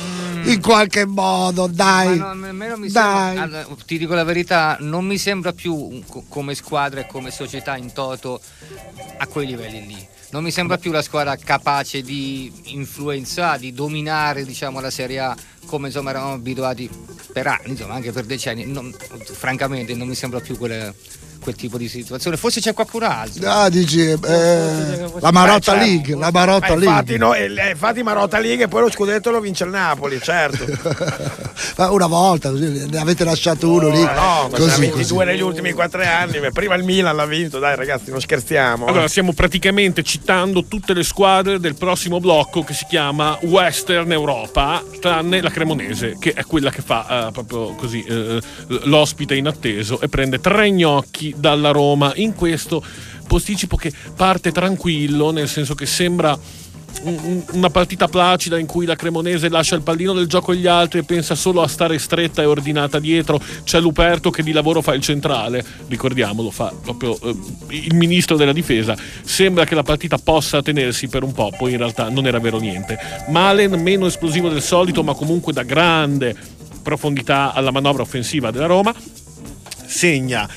dai. Ma nemmeno mi sembra, ti dico la verità, non mi sembra più come squadra e come società in toto a quei livelli lì. Non mi sembra più la squadra capace di influenzare, di dominare, diciamo, la Serie A come insomma eravamo abituati per anni, insomma, anche per decenni. Francamente non mi sembra più quel tipo di situazione. Forse c'è qualcun altro. Dici la Marotta League, la Marotta infatti, League. infatti Marotta League e poi lo scudetto lo vince il Napoli, certo. Ma una volta così, ne avete lasciato uno lì. No, ma così, 22 negli ultimi 4 anni. Prima il Milan l'ha vinto, dai ragazzi, non scherziamo. allora stiamo praticamente citando tutte le squadre del prossimo blocco, che si chiama Western Europa, tranne la Cremonese, che è quella che fa proprio così l'ospite inatteso e prende 3 gnocchi dalla Roma in questo posticipo che parte tranquillo, nel senso che sembra una partita placida in cui la Cremonese lascia il pallino del gioco agli altri e pensa solo a stare stretta e ordinata dietro. C'è Luperto che di lavoro fa il centrale, ricordiamolo, fa proprio il ministro della difesa. Sembra che la partita possa tenersi per un po', poi in realtà non era vero niente. Malen meno esplosivo del solito, ma comunque da grande profondità alla manovra offensiva della Roma. Segna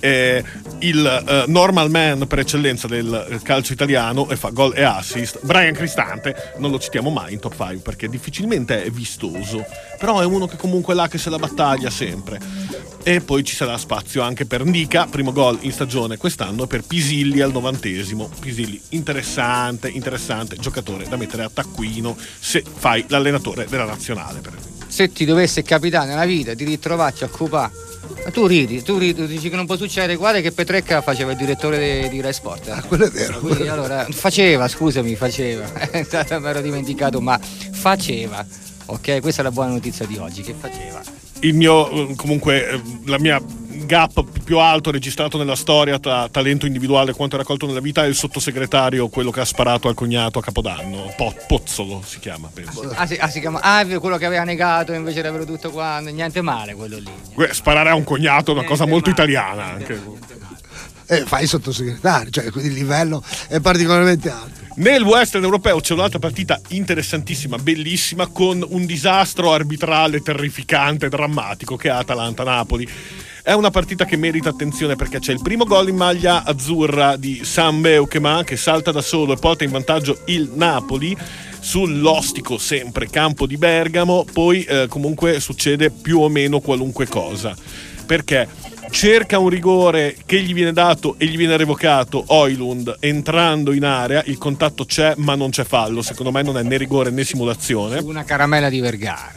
il normal man per eccellenza del calcio italiano e fa gol e assist Brian Cristante. Non lo citiamo mai in top 5 perché difficilmente è vistoso, però è uno che comunque è là che se la battaglia sempre. E poi ci sarà spazio anche per Ndicka, primo gol in stagione quest'anno, e per Pisilli al 90°. Pisilli interessante giocatore da mettere a taccuino se fai l'allenatore della nazionale, per esempio. Se ti dovesse capitare nella vita di ritrovarci a Cupà, tu ridi, dici che non può succedere. Guarda che Petrecca faceva il direttore di Rai Sport. Quello è vero. Quindi, allora, faceva, mi ero dimenticato, ma faceva. Ok, questa è la buona notizia di oggi, che faceva. Il mio, comunque, la mia gap più alto registrato nella storia tra talento individuale e quanto raccolto nella vita è il sottosegretario, quello che ha sparato al cognato a Capodanno. Pozzolo si chiama, penso. Si chiama quello che aveva negato invece di averlo tutto qua. Niente male quello lì. Sparare a un cognato è una cosa molto italiana anche. Fai il sottosegretario, cioè quindi il livello è particolarmente alto. Nel Western europeo c'è un'altra partita interessantissima, bellissima, con un disastro arbitrale terrificante, drammatico, che è Atalanta-Napoli. È una partita che merita attenzione perché c'è il primo gol in maglia azzurra di Sam Beukema, che salta da solo e porta in vantaggio il Napoli sull'ostico sempre campo di Bergamo. Poi comunque succede più o meno qualunque cosa, perché cerca un rigore che gli viene dato e gli viene revocato Højlund entrando in area, il contatto c'è ma non c'è fallo, secondo me non è né rigore né simulazione. Su una caramella di Vergara,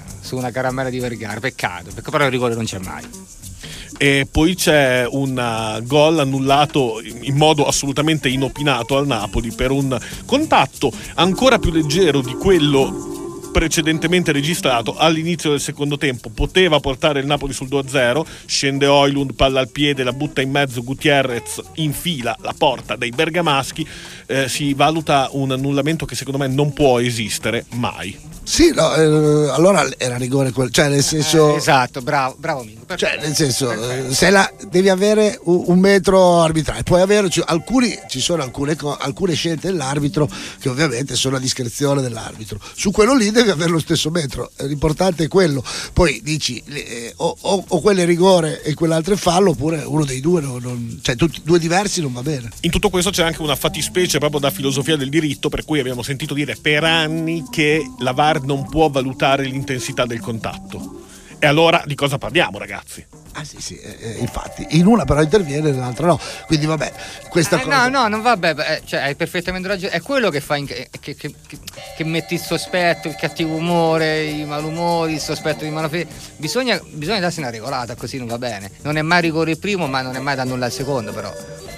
peccato, perché però il rigore non c'è mai. E poi c'è un gol annullato in modo assolutamente inopinato al Napoli per un contatto ancora più leggero di quello precedentemente registrato, all'inizio del secondo tempo poteva portare il Napoli sul 2-0, scende Højlund, palla al piede, la butta in mezzo Gutierrez, infila la porta dei bergamaschi, si valuta un annullamento che secondo me non può esistere mai. Sì, no, allora era rigore, cioè nel senso... esatto, bravo Mingo. Cioè, nel senso, devi avere un metro arbitrale, puoi avere, ci sono alcune scelte dell'arbitro che ovviamente sono a discrezione dell'arbitro. Su quello lì devi avere lo stesso metro, l'importante è quello. Poi dici o quello è rigore e quell'altro è fallo, oppure uno dei due, cioè tutti due diversi non va bene. In tutto questo c'è anche una fattispecie proprio da filosofia del diritto, per cui abbiamo sentito dire per anni che la VAR non può valutare l'intensità del contatto. E allora di cosa parliamo, ragazzi? Ah sì, infatti in una però interviene, nell'altra no, quindi vabbè, questa cosa... No, non vabbè, cioè hai perfettamente ragione, è quello che fa che metti il sospetto, il cattivo umore, i malumori, il sospetto di malafede. Bisogna darsi una regolata, così non va bene. Non è mai rigore il primo, ma non è mai da nulla il secondo, però.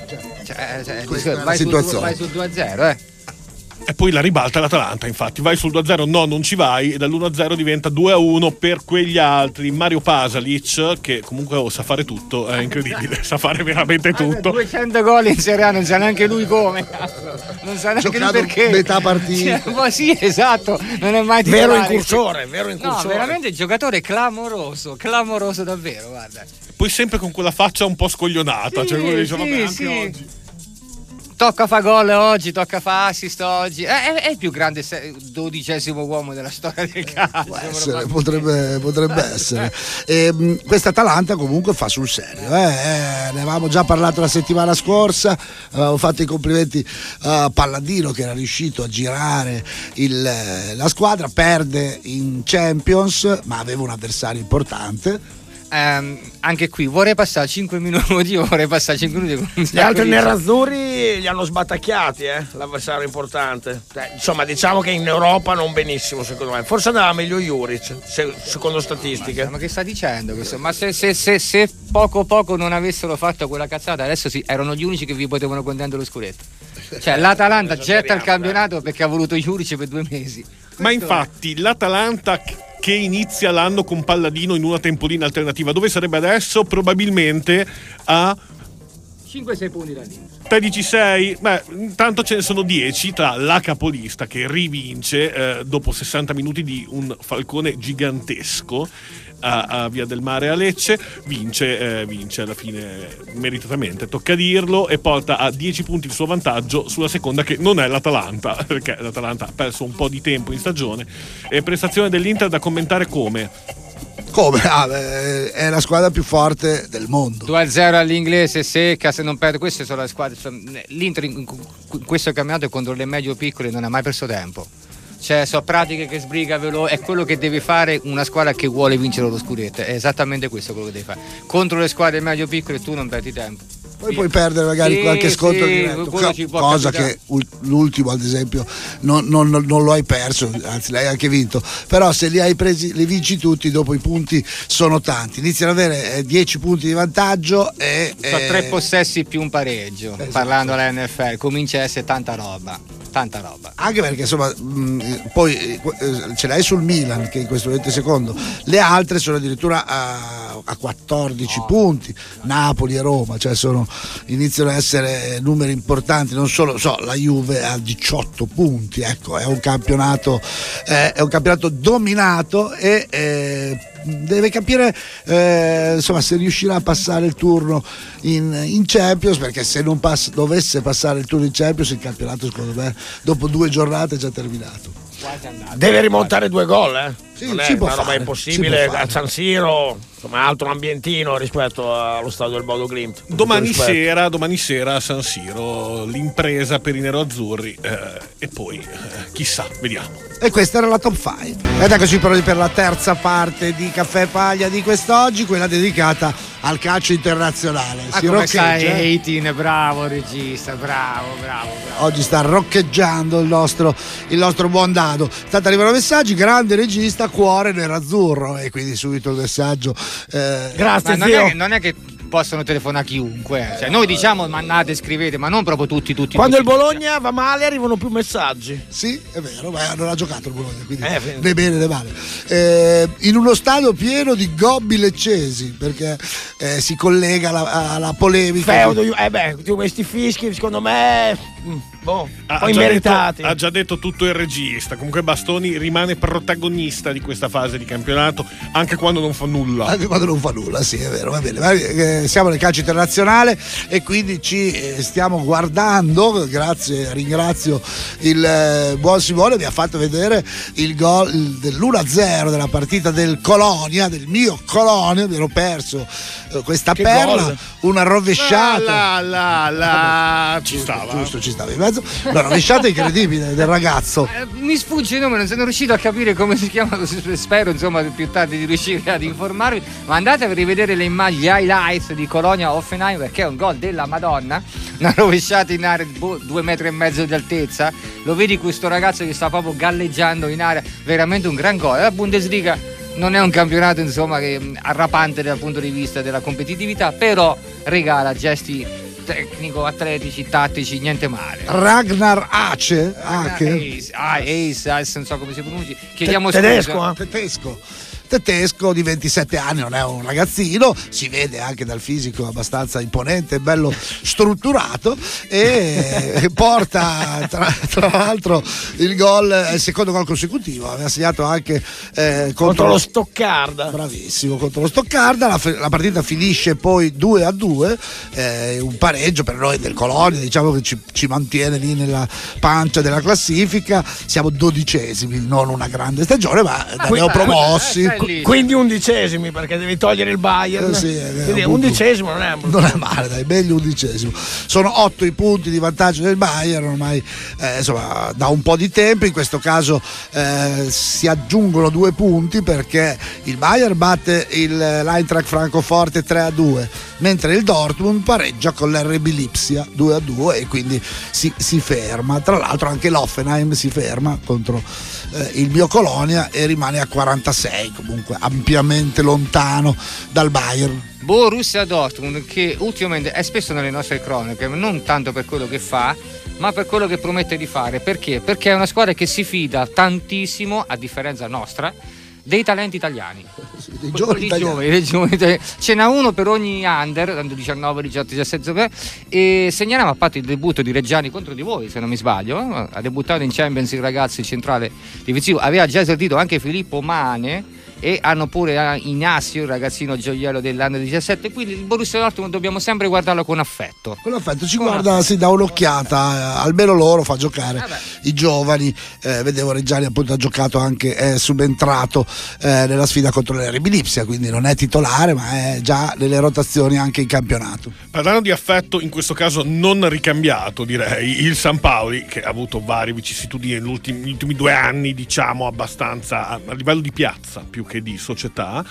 Vai sul 2-0, E poi la ribalta l'Atalanta, infatti vai sul 2-0, no, non ci vai, e dall'1-0 diventa 2-1 per quegli altri. Mario Pasalic, che comunque sa fare tutto, è incredibile, sa fare veramente tutto. 200 gol in Serie A, non sa neanche lui come, non sa neanche lui perché. Metà partita. Sì, esatto, non è mai titolare. Vero incursore. No, veramente giocatore clamoroso davvero, guarda. Poi sempre con quella faccia un po' scoglionata, cioè uno dice vabbè, anche oggi. Tocca fa gol oggi, tocca fa assist oggi. È il più grande 12° uomo della storia del calcio. Potrebbe essere. Questa Atalanta comunque fa sul serio. Ne avevamo già parlato la settimana scorsa. Avevamo fatto i complimenti a Palladino, che era riuscito a girare la squadra. Perde in Champions, ma aveva un avversario importante. Anche qui vorrei passare 5 minuti con gli altri nerazzurri li hanno sbatacchiati, l'avversario importante. Insomma, diciamo che in Europa non benissimo, secondo me. Forse andava meglio Juric, secondo statistiche. Ma che sta dicendo questo? Ma se poco non avessero fatto quella cazzata, adesso sì, erano gli unici che vi potevano contendere lo scudetto. Cioè l'Atalanta getta il campionato perché ha voluto Juric per 2 mesi. Ma infatti l'Atalanta che inizia l'anno con Palladino in una tempolina alternativa, dove sarebbe adesso? Probabilmente a 5-6 punti da lì. 13-6, beh, intanto ce ne sono 10 tra la capolista che rivince dopo 60 minuti di un falcone gigantesco a Via del Mare a Lecce, vince alla fine meritatamente, tocca dirlo, e porta a 10 punti il suo vantaggio sulla seconda, che non è l'Atalanta, perché l'Atalanta ha perso un po' di tempo in stagione. E prestazione dell'Inter da commentare come? È la squadra più forte del mondo. 2-0 all'inglese, secca, se non perde. Queste sono le squadre. L'Inter in questo campionato contro le medio piccole non ha mai perso tempo. Cioè, sono pratiche che sbriga veloce, è quello che deve fare una squadra che vuole vincere lo scudetto. È esattamente questo quello che devi fare. Contro le squadre medio piccole tu non perdi tempo. Poi puoi perdere magari qualche scontro diretto, cosa che l'ultimo ad esempio non lo hai perso, anzi l'hai anche vinto, però se li hai presi, li vinci tutti, dopo i punti sono tanti, iniziano ad avere 10 punti di vantaggio e 3 possessi più un pareggio, esatto. Parlando alla NFL comincia a essere tanta roba, anche perché insomma poi ce l'hai sul Milan, che in questo momento è secondo, le altre sono addirittura a 14 punti, Napoli e Roma, cioè iniziano a essere numeri importanti. Non solo, la Juve ha 18 punti, ecco, è un campionato dominato e deve capire insomma se riuscirà a passare il turno in Champions, perché se non dovesse passare il turno in Champions, il campionato secondo me dopo 2 giornate è già terminato. Deve rimontare 2 gol, Sì, non è una roba impossibile a San Siro, insomma, altro ambientino rispetto allo stadio del Bodo Glimt. Domani sera a San Siro l'impresa per i neroazzurri, e poi chissà, vediamo. E questa era la top 5. Ed eccoci però per la terza parte di Caffè Paglia di quest'oggi, quella dedicata al calcio internazionale. Si come stai, Eitin? Bravo regista, bravo. Oggi sta roccheggiando il nostro buon Dado. Tanto arrivano messaggi: grande regista, cuore nerazzurro, e quindi subito il messaggio. Grazie, zio. Non è che possono telefonare chiunque. Cioè, noi diciamo mandate, scrivete, ma non proprio tutti. Quando il Bologna va male arrivano più messaggi. Sì, è vero, ma non ha giocato il Bologna, quindi né bene né male. In uno stadio pieno di gobbi leccesi, perché si collega alla polemica. Feudo, questi fischi secondo me poi meritati. Ha già detto tutto il regista. Comunque Bastoni rimane protagonista di questa fase di campionato, anche quando non fa nulla. Anche quando non fa nulla, sì, è vero, va bene. Siamo nel calcio internazionale e quindi ci stiamo guardando. Ringrazio il buon Simone, mi ha fatto vedere il gol dell'1-0 della partita del Colonia, del mio Colonia. Mi ero perso questa perla, gol. Una rovesciata. Ci stava. Giusto, ci stava in mezzo. Una rovesciata incredibile del ragazzo. Mi sfugge il nome, non sono riuscito a capire come si chiama. Spero insomma più tardi di riuscire ad informarvi, ma andate a rivedere le immagini, gli highlights di Colonia Hoffenheim, perché è un gol della Madonna, una rovesciata in area di 2,5 metri di altezza. Lo vedi questo ragazzo che sta proprio galleggiando in area, veramente un gran gol. La Bundesliga non è un campionato insomma che arrapante dal punto di vista della competitività, però regala gesti tecnico-atletici, tattici, niente male. Ragnar Ace, non so come si pronunci. Chiediamo tedesco di 27 anni, non è un ragazzino, si vede anche dal fisico abbastanza imponente, bello strutturato, e porta tra l'altro il secondo gol consecutivo. Aveva segnato anche contro lo Stoccarda. Bravissimo, contro lo Stoccarda. La partita finisce poi 2-2, un pareggio per noi del Colonia, diciamo che ci mantiene lì nella pancia della classifica. Siamo 12esimi, non una grande stagione, ma neopromossi. Quindi 11esimi, perché devi togliere il Bayern. Quindi 11esimo non è male, dai, meglio 11esimo. Sono 8 i punti di vantaggio del Bayern ormai, insomma, da un po' di tempo. In questo caso si aggiungono 2 punti, perché il Bayern batte l'Eintracht Francoforte 3-2, mentre il Dortmund pareggia con l'RB Lipsia 2-2 e quindi si ferma. Tra l'altro anche l'Hoffenheim si ferma contro il mio Colonia e rimane a 46, comunque ampiamente lontano dal Bayern. Borussia Dortmund, che ultimamente è spesso nelle nostre cronache, non tanto per quello che fa, ma per quello che promette di fare. Perché? Perché è una squadra che si fida tantissimo, a differenza nostra, dei talenti italiani, dei giovani italiani. Ce n'ha uno per ogni under 19, 18, 17, e segnaliamo, a parte il debutto di Reggiani contro di voi, se non mi sbaglio, ha debuttato in Champions il ragazzo, il centrale difensivo, aveva già esordito anche Filippo Mane, e hanno pure Inacio, il ragazzino gioiello dell'Under 17, quindi il Borussia Dortmund dobbiamo sempre guardarlo con affetto. Con affetto, ci guarda, si dà un'occhiata, almeno loro fa giocare i giovani. Vedevo Reggiani appunto ha giocato anche, è subentrato nella sfida contro l'RB Lipsia, quindi non è titolare ma è già nelle rotazioni anche in campionato. Parlando di affetto, in questo caso non ricambiato, direi, il San Paoli, che ha avuto varie vicissitudini negli ultimi 2 anni, diciamo abbastanza a livello di piazza più che di società,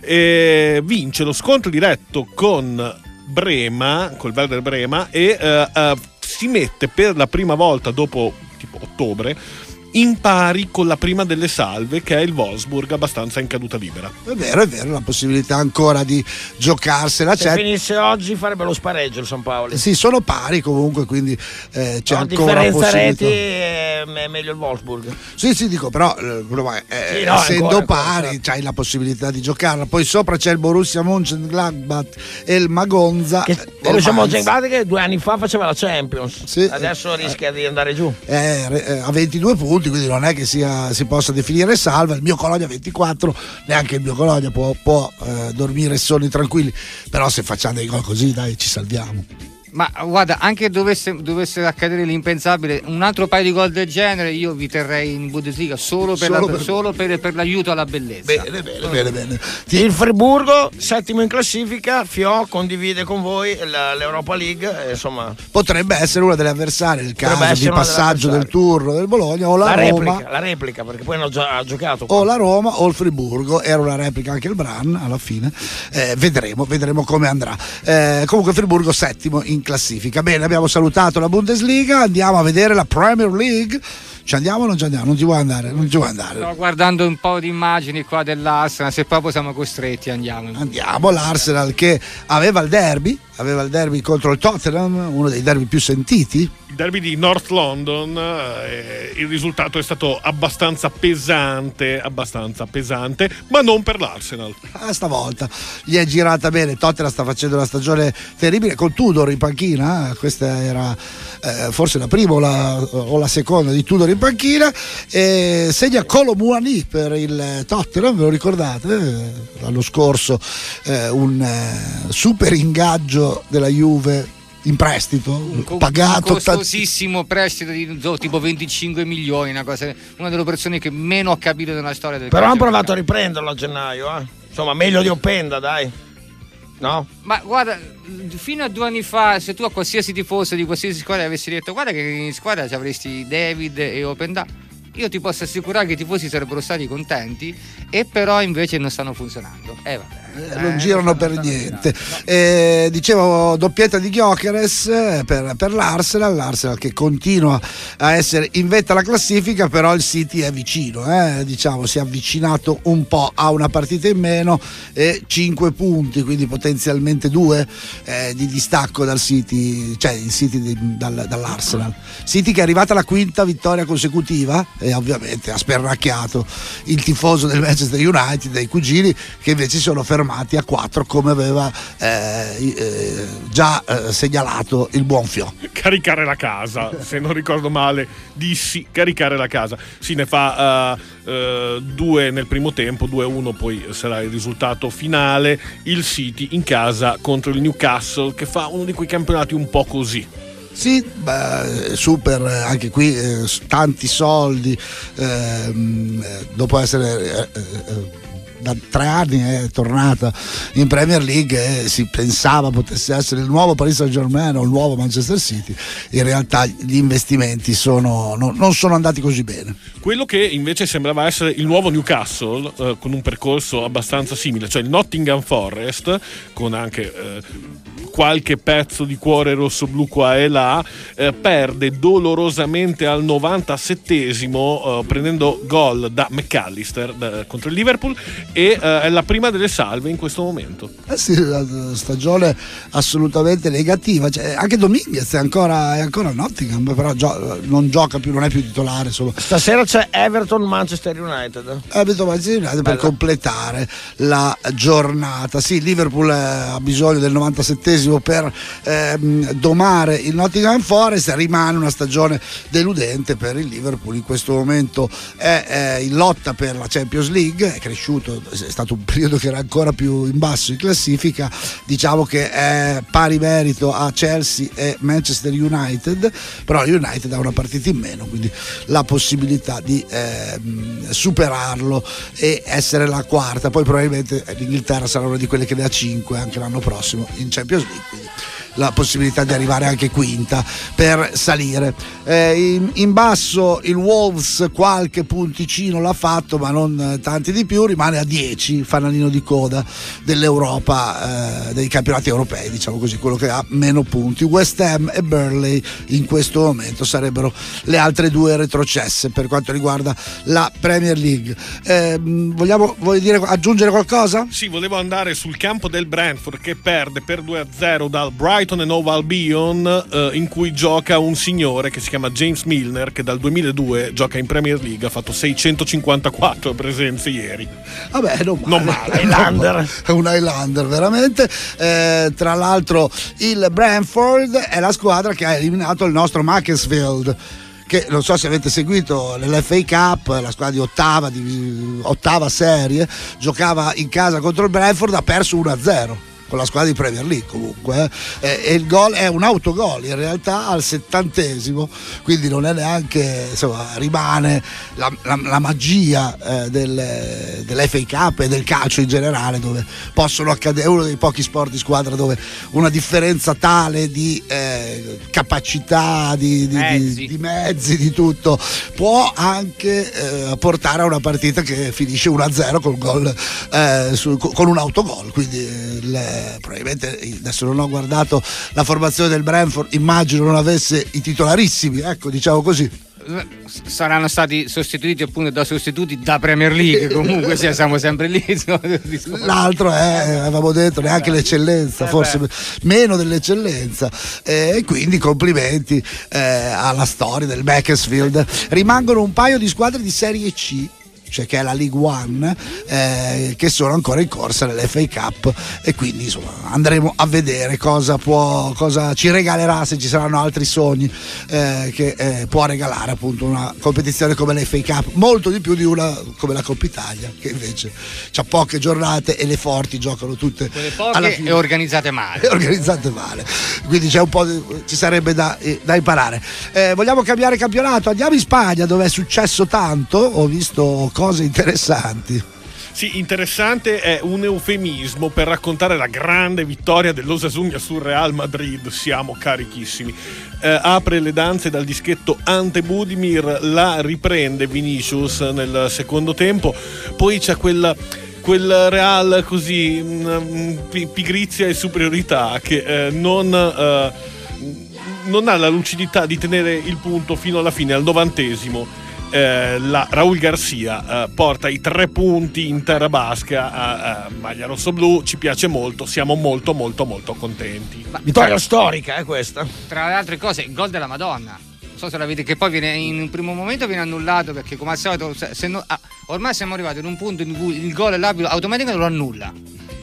vince lo scontro diretto con Brema, col Werder Brema, e si mette per la prima volta dopo tipo ottobre in pari con la prima delle salve, che è il Wolfsburg, abbastanza in caduta libera. È vero, la possibilità ancora di giocarsela c'è. Se finisse oggi farebbe lo spareggio il San Paolo. Sì, sono pari comunque, quindi c'è ancora differenza possibilità. Reti è meglio il Wolfsburg. Sì, dico, però essendo ancora, pari c'hai la possibilità di giocarla. Poi sopra c'è il Borussia Mönchengladbach e il Magonza. Borussia Mönchengladbach che 2 anni fa faceva la Champions, sì, adesso rischia di andare giù. Ha 22 punti, quindi non è che si possa definire salva. Il mio Colonia 24, neanche il mio Colonia può dormire sonni tranquilli, però se facciamo dei gol così, dai, ci salviamo. Ma guarda, anche dovesse accadere l'impensabile, un altro paio di gol del genere, io vi terrei in Bundesliga solo per l'aiuto alla bellezza. Bene. Il Friburgo, 7° in classifica, Fio condivide con voi l'Europa League, insomma. Potrebbe essere una delle avversarie nel caso di passaggio del turno del Bologna, o la Roma. La replica, perché poi ha giocato qua. O la Roma o il Friburgo, era una replica anche il Brann alla fine. Vedremo come andrà. Comunque Friburgo 7° in in classifica. Bene, abbiamo salutato la Bundesliga, andiamo a vedere la Premier League. Ci andiamo o non ci andiamo? Non ci vuoi andare? Non ci vuoi andare? Sto guardando un po' di immagini qua dell'Arsenal, se proprio siamo costretti andiamo. Andiamo, l'Arsenal che aveva il derby contro il Tottenham, uno dei derby più sentiti. Il derby di North London, il risultato è stato abbastanza pesante, ma non per l'Arsenal. Stavolta gli è girata bene. Tottenham sta facendo una stagione terribile con Tudor in panchina, questa era forse la prima o la seconda di Tudor in panchina, e segna Kolo Muani per il Tottenham, ve lo ricordate? L'anno scorso un super ingaggio della Juve in prestito, pagato un costosissimo prestito di tipo 25 milioni, una delle persone che meno ho capito nella storia del però hanno provato a riprenderlo a gennaio, insomma meglio di Openda, dai, no? Ma guarda, fino a 2 anni fa, se tu a qualsiasi tifoso di qualsiasi squadra avessi detto guarda che in squadra ci avresti David e Openda, io ti posso assicurare che i tifosi sarebbero stati contenti, e però invece non stanno funzionando. Non girano per niente. No. Dicevo, doppietta di Gyökeres per l'Arsenal che continua a essere in vetta alla classifica, però il City è vicino, diciamo si è avvicinato un po', ha una partita in meno e 5 punti, quindi potenzialmente 2 di distacco dal City, cioè il City dall'Arsenal. City che è arrivata alla 5ª vittoria consecutiva e ovviamente ha spernacchiato il tifoso del Manchester United, dei cugini, che invece sono fermati a 4 come aveva già segnalato il buon Fio. Caricare la casa, se non ricordo male, dissi caricare la casa. Si ne fa 2 nel primo tempo, 2-1 poi sarà il risultato finale. Il City in casa contro il Newcastle, che fa uno di quei campionati un po' così. Sì, super, anche qui tanti soldi, dopo essere da 3 anni è tornata in Premier League e si pensava potesse essere il nuovo Paris Saint-Germain o il nuovo Manchester City. In realtà gli investimenti non sono andati così bene. Quello che invece sembrava essere il nuovo Newcastle, con un percorso abbastanza simile, cioè il Nottingham Forest, con anche qualche pezzo di cuore rosso-blu qua e là, perde dolorosamente al 97esimo, prendendo gol da McAllister contro il Liverpool, e è la prima delle salve in questo momento. Sì, una stagione assolutamente negativa, cioè, anche Dominguez è ancora a Nottingham, però non gioca più, non è più titolare. Stasera c'è Everton-Manchester United. Manchester United per completare la giornata. Sì, Liverpool ha bisogno del 97esimo per domare il Nottingham Forest. Rimane una stagione deludente per il Liverpool, in questo momento è in lotta per la Champions League, è cresciuto, è stato un periodo che era ancora più in basso in classifica, diciamo che è pari merito a Chelsea e Manchester United, però United ha una partita in meno, quindi la possibilità di superarlo e essere la quarta. Poi probabilmente l'Inghilterra sarà una di quelle che ne ha 5 anche l'anno prossimo in Champions League, quindi la possibilità di arrivare anche quinta per salire. In basso il Wolves qualche punticino l'ha fatto, ma non tanti di più, rimane a 10, fanalino di coda dell'Europa, dei campionati europei, diciamo così, quello che ha meno punti. West Ham e Burnley in questo momento sarebbero le altre 2 retrocesse per quanto riguarda la Premier League. Vuoi aggiungere qualcosa? Sì, volevo andare sul campo del Brentford, che perde per 2-0 dal Brighton and Hove Albion, in cui gioca un signore che si chiama James Milner, che dal 2002 gioca in Premier League, ha fatto 654 presenze ieri. Vabbè, non male. È un Highlander veramente. Tra l'altro il Brentford è la squadra che ha eliminato il nostro Macclesfield, che non so se avete seguito nell'FA Cup, la squadra di ottava serie, giocava in casa contro il Brentford, ha perso 1-0 con la squadra di Premier League comunque, e il gol è un autogol in realtà al 70esimo, quindi non è neanche, insomma, rimane la magia dell'FA Cup e del calcio in generale, dove possono accadere, è uno dei pochi sport di squadra dove una differenza tale di capacità, di mezzi, di tutto, può anche portare a una partita che finisce 1-0 col gol, con un autogol, quindi probabilmente, adesso non ho guardato la formazione del Brentford, immagino non avesse i titolarissimi, ecco, diciamo così. Saranno stati sostituiti appunto da sostituti da Premier League, comunque siamo sempre lì. L'altro è, avevamo detto, neanche l'eccellenza, forse meno dell'eccellenza, e quindi complimenti alla storia del Macclesfield. Rimangono un paio di squadre di Serie C, cioè che è la League One, che sono ancora in corsa nell'FA Cup, e quindi insomma andremo a vedere cosa ci regalerà, se ci saranno altri sogni che può regalare appunto una competizione come l'FA Cup, molto di più di una come la Coppa Italia, che invece ha poche giornate e le forti giocano tutte quelle poche alla fine. E organizzate male. Quindi c'è un po' ci sarebbe da imparare. Vogliamo cambiare campionato, andiamo in Spagna, dove è successo tanto, ho visto cose interessanti. Sì, interessante è un eufemismo per raccontare la grande vittoria dell'Osasuna sul Real Madrid. Siamo carichissimi. Apre le danze dal dischetto ante Budimir, la riprende Vinicius nel secondo tempo, poi c'è quel Real così, pigrizia e superiorità che non ha la lucidità di tenere il punto fino alla fine, al 90°. La Raúl Garcia porta i 3 punti in terra basca a maglia rossoblu. Ci piace molto, siamo molto molto molto contenti. Vittoria storica questa. Tra le altre cose, il gol della Madonna. Non so se la vedi, che poi in un primo momento viene annullato, perché come al solito ormai siamo arrivati in un punto in cui il gol e l'arbitro automaticamente lo annulla.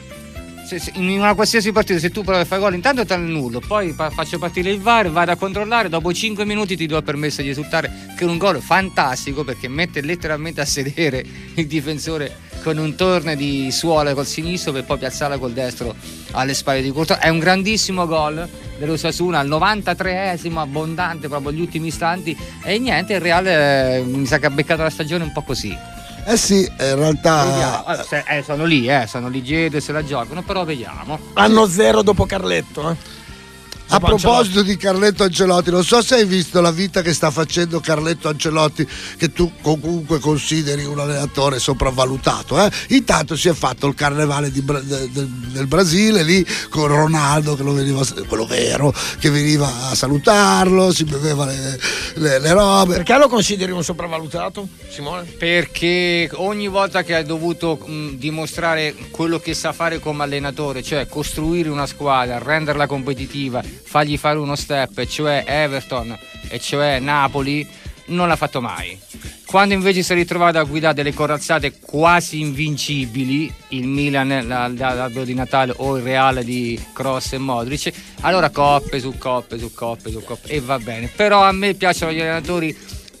In una qualsiasi partita, se tu provi a fare gol, intanto ti annullo, poi faccio partire il VAR, vado a controllare, dopo 5 minuti ti do il permesso di esultare, che è un gol fantastico, perché mette letteralmente a sedere il difensore con un torne di suola col sinistro per poi piazzarla col destro alle spalle di Courtois. È un grandissimo gol dell'Osasuna al 93esimo, abbondante proprio agli ultimi istanti, e niente, il Real mi sa che ha beccato la stagione un po' così. Sì, in realtà sono lì Gede, se la giocano, però vediamo. Hanno 0 dopo Carletto. A proposito di Carletto Ancelotti, non so se hai visto la vita che sta facendo Carletto Ancelotti, che tu comunque consideri un allenatore sopravvalutato. Intanto si è fatto il carnevale del Brasile lì con Ronaldo, che quello vero, che veniva a salutarlo, si beveva le robe. Perché lo consideri un sopravvalutato, Simone? Perché ogni volta che ha dovuto dimostrare quello che sa fare come allenatore, cioè costruire una squadra, renderla competitiva, fargli fare uno step, cioè Everton e cioè Napoli, non l'ha fatto mai. Quando invece si è ritrovato a guidare delle corazzate quasi invincibili, il Milan l'albero di Natale o il Real di Kroos e Modric, allora coppe su coppe e va bene. Però a me piacciono gli allenatori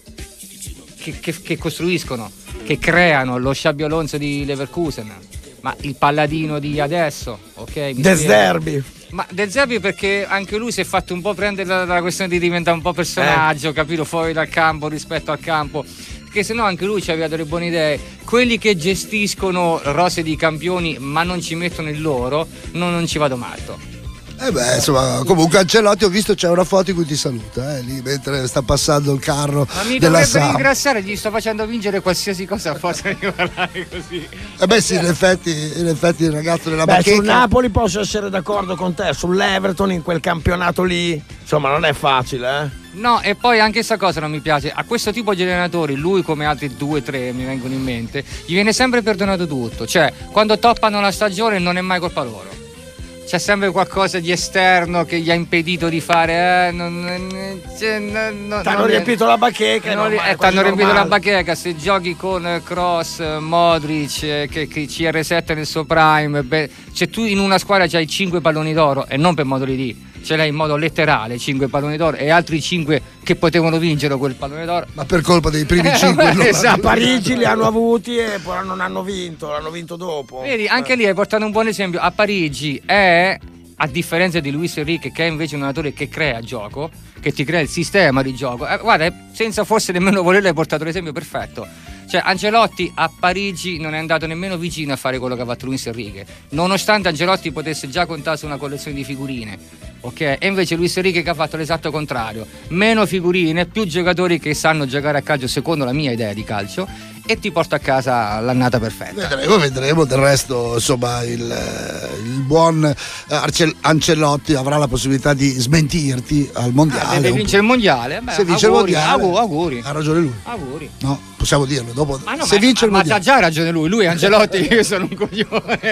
che costruiscono, che creano, lo Xabi Alonso di Leverkusen, ma il Palladino di adesso, ok? De Zerbi. Ma De Zerbi, perché anche lui si è fatto un po' prendere dalla questione di diventare un po' personaggio, capito? Fuori dal campo rispetto al campo, perché sennò anche lui ci aveva delle buone idee. Quelli che gestiscono rose di campioni ma non ci mettono il loro, non ci vado matto. Insomma, comunque Ancelotti, ho visto, c'è una foto in cui ti saluta lì mentre sta passando il carro. Ma mi della dovrebbe Samp. ringraziare, gli sto facendo vincere qualsiasi cosa a forza di parlare così. Sì, in effetti il ragazzo della bacheca. Sul Napoli posso essere d'accordo con te, sull'Everton in quel campionato lì, insomma, non è facile, No, e poi anche questa cosa non mi piace. A questo tipo di allenatori, lui come altri 2-3 mi vengono in mente, gli viene sempre perdonato tutto. Cioè, quando toppano la stagione non è mai colpa loro. C'è sempre qualcosa di esterno che gli ha impedito di fare. T'hanno riempito la bacheca. T'hanno riempito la bacheca. Se giochi con Kroos, Modric, che CR7 nel suo prime, cioè tu in una squadra c'hai 5 palloni d'oro, e non per modo di dire, ce l'hai in modo letterale 5 palloni d'oro, e altri 5 che potevano vincere quel pallone d'oro, ma per colpa dei primi 5 esatto. A Parigi li hanno avuti e poi non hanno vinto, l'hanno vinto dopo. Vedi, anche lì hai portato un buon esempio. A Parigi a differenza di Luis Enrique, che è invece un allenatore che crea gioco, che ti crea il sistema di gioco, guarda, senza forse nemmeno volerlo, hai portato l'esempio perfetto. Cioè Ancelotti a Parigi non è andato nemmeno vicino a fare quello che ha fatto Luis Enrique, nonostante Ancelotti potesse già contare su una collezione di figurine. ok? E invece Luis Enrique che ha fatto l'esatto contrario, meno figurine, più giocatori che sanno giocare a calcio secondo la mia idea di calcio, e ti porta a casa l'annata perfetta. Vedremo. Del resto, insomma, il buon Ancelotti avrà la possibilità di smentirti al mondiale. Deve vincere il mondiale. Se vince il mondiale, auguri. Ha ragione lui. Auguri. No, possiamo dirlo. Dopo, Ma no, se vince il ma mondiale. c'ha già ragione lui è Ancelotti, io sono un coglione.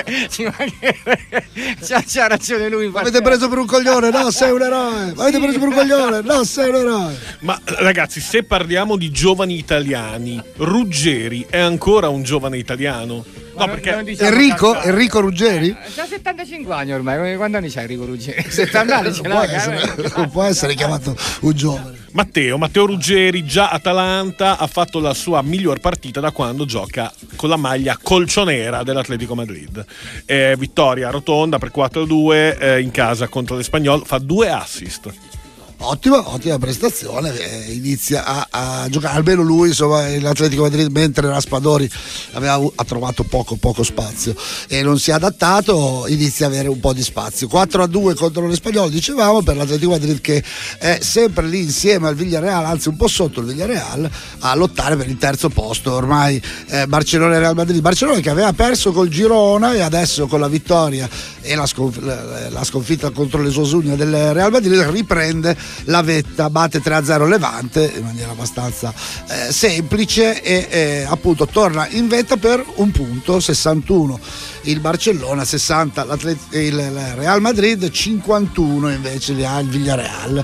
C'ha ragione lui. Avete preso per un coglione? No, sei un eroe. Avete preso per un coglione? No, sei un eroe. Ma ragazzi, se parliamo di giovani italiani, Ruggeri è ancora un giovane italiano? No, perché Enrico Ruggeri? C'ha 75 anni ormai. Quanti anni c'ha Enrico Ruggeri? 70 anni ce l'ha. Non può essere chiamato un giovane. Matteo Ruggeri, già Atalanta, ha fatto la sua miglior partita da quando gioca con la maglia colcionera dell'Atletico Madrid. Vittoria rotonda per 4-2 in casa contro l'Espanyol, fa 2 assist. Ottima prestazione, inizia a giocare, almeno lui, insomma, l'Atletico Madrid, mentre Raspadori ha trovato poco spazio e non si è adattato, inizia a avere un po' di spazio. 4-2 contro l'Espanyol, dicevamo, per l'Atletico Madrid che è sempre lì insieme al Villarreal, anzi un po' sotto il Villarreal, a lottare per il terzo posto. Ormai Barcellona e Real Madrid, Barcellona che aveva perso col Girona e adesso con la vittoria e la sconfitta contro l'Osasuna del Real Madrid riprende la vetta, batte 3-0 Levante in maniera abbastanza semplice e appunto torna in vetta per un punto, 61 il Barcellona, 60 il Real Madrid, 51 invece li ha il Villarreal.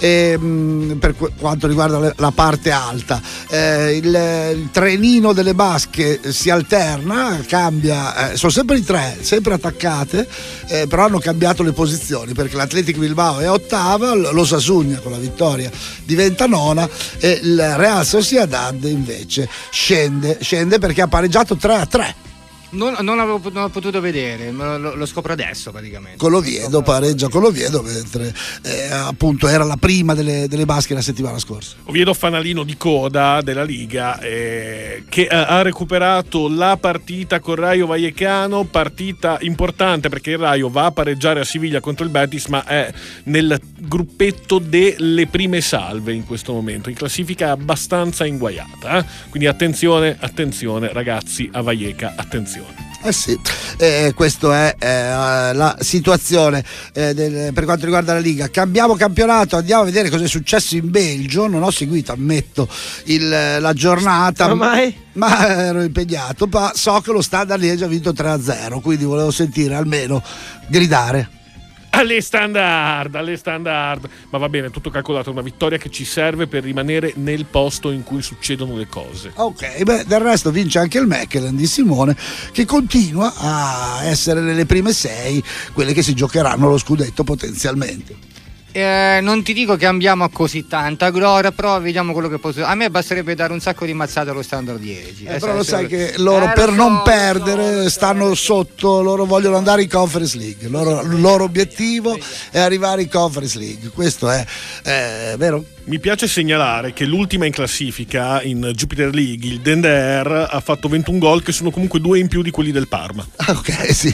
Per quanto riguarda la parte alta, il trenino delle basche si alterna, cambia, sono sempre i tre, sempre attaccate, però hanno cambiato le posizioni perché l'Athletic Bilbao è ottava, l'Osasuna con la vittoria diventa nona e il Real Sociedad invece scende perché ha pareggiato 3-3. Non avevo potuto vedere, lo scopro adesso praticamente. Con l'Oviedo, pareggia con l'Oviedo, mentre appunto era la prima delle basche la settimana scorsa. Oviedo fanalino di coda della Liga, che ha recuperato la partita con Rayo Vallecano, partita importante perché il Rayo va a pareggiare a Siviglia contro il Betis, ma è nel gruppetto delle prime salve in questo momento, in classifica abbastanza inguaiata, quindi attenzione ragazzi a Vallecca, attenzione. Sì, questa è la situazione per quanto riguarda la Liga. Cambiamo campionato, andiamo a vedere cosa è successo in Belgio. Non ho seguito, ammetto, la giornata. Ormai? Ma ero impegnato, ma so che lo Standard Liège ha vinto 3-0, quindi volevo sentire almeno gridare. Alle standard, ma va bene, tutto calcolato, una vittoria che ci serve per rimanere nel posto in cui succedono le cose. Ok, del resto vince anche il Mechelen di Simone, che continua a essere nelle prime 6, quelle che si giocheranno lo scudetto potenzialmente. Non ti dico che andiamo a così tanta gloria, però vediamo quello che posso. A me basterebbe dare un sacco di mazzate allo Standard Liège. Però lo sai che loro per non perdere stanno sotto, loro vogliono andare in Conference League. Il loro obiettivo è arrivare in Conference League. Questo è vero? Mi piace segnalare che l'ultima in classifica in Jupiter League, il Dender, ha fatto 21 gol che sono comunque 2 in più di quelli del Parma. Ok, sì,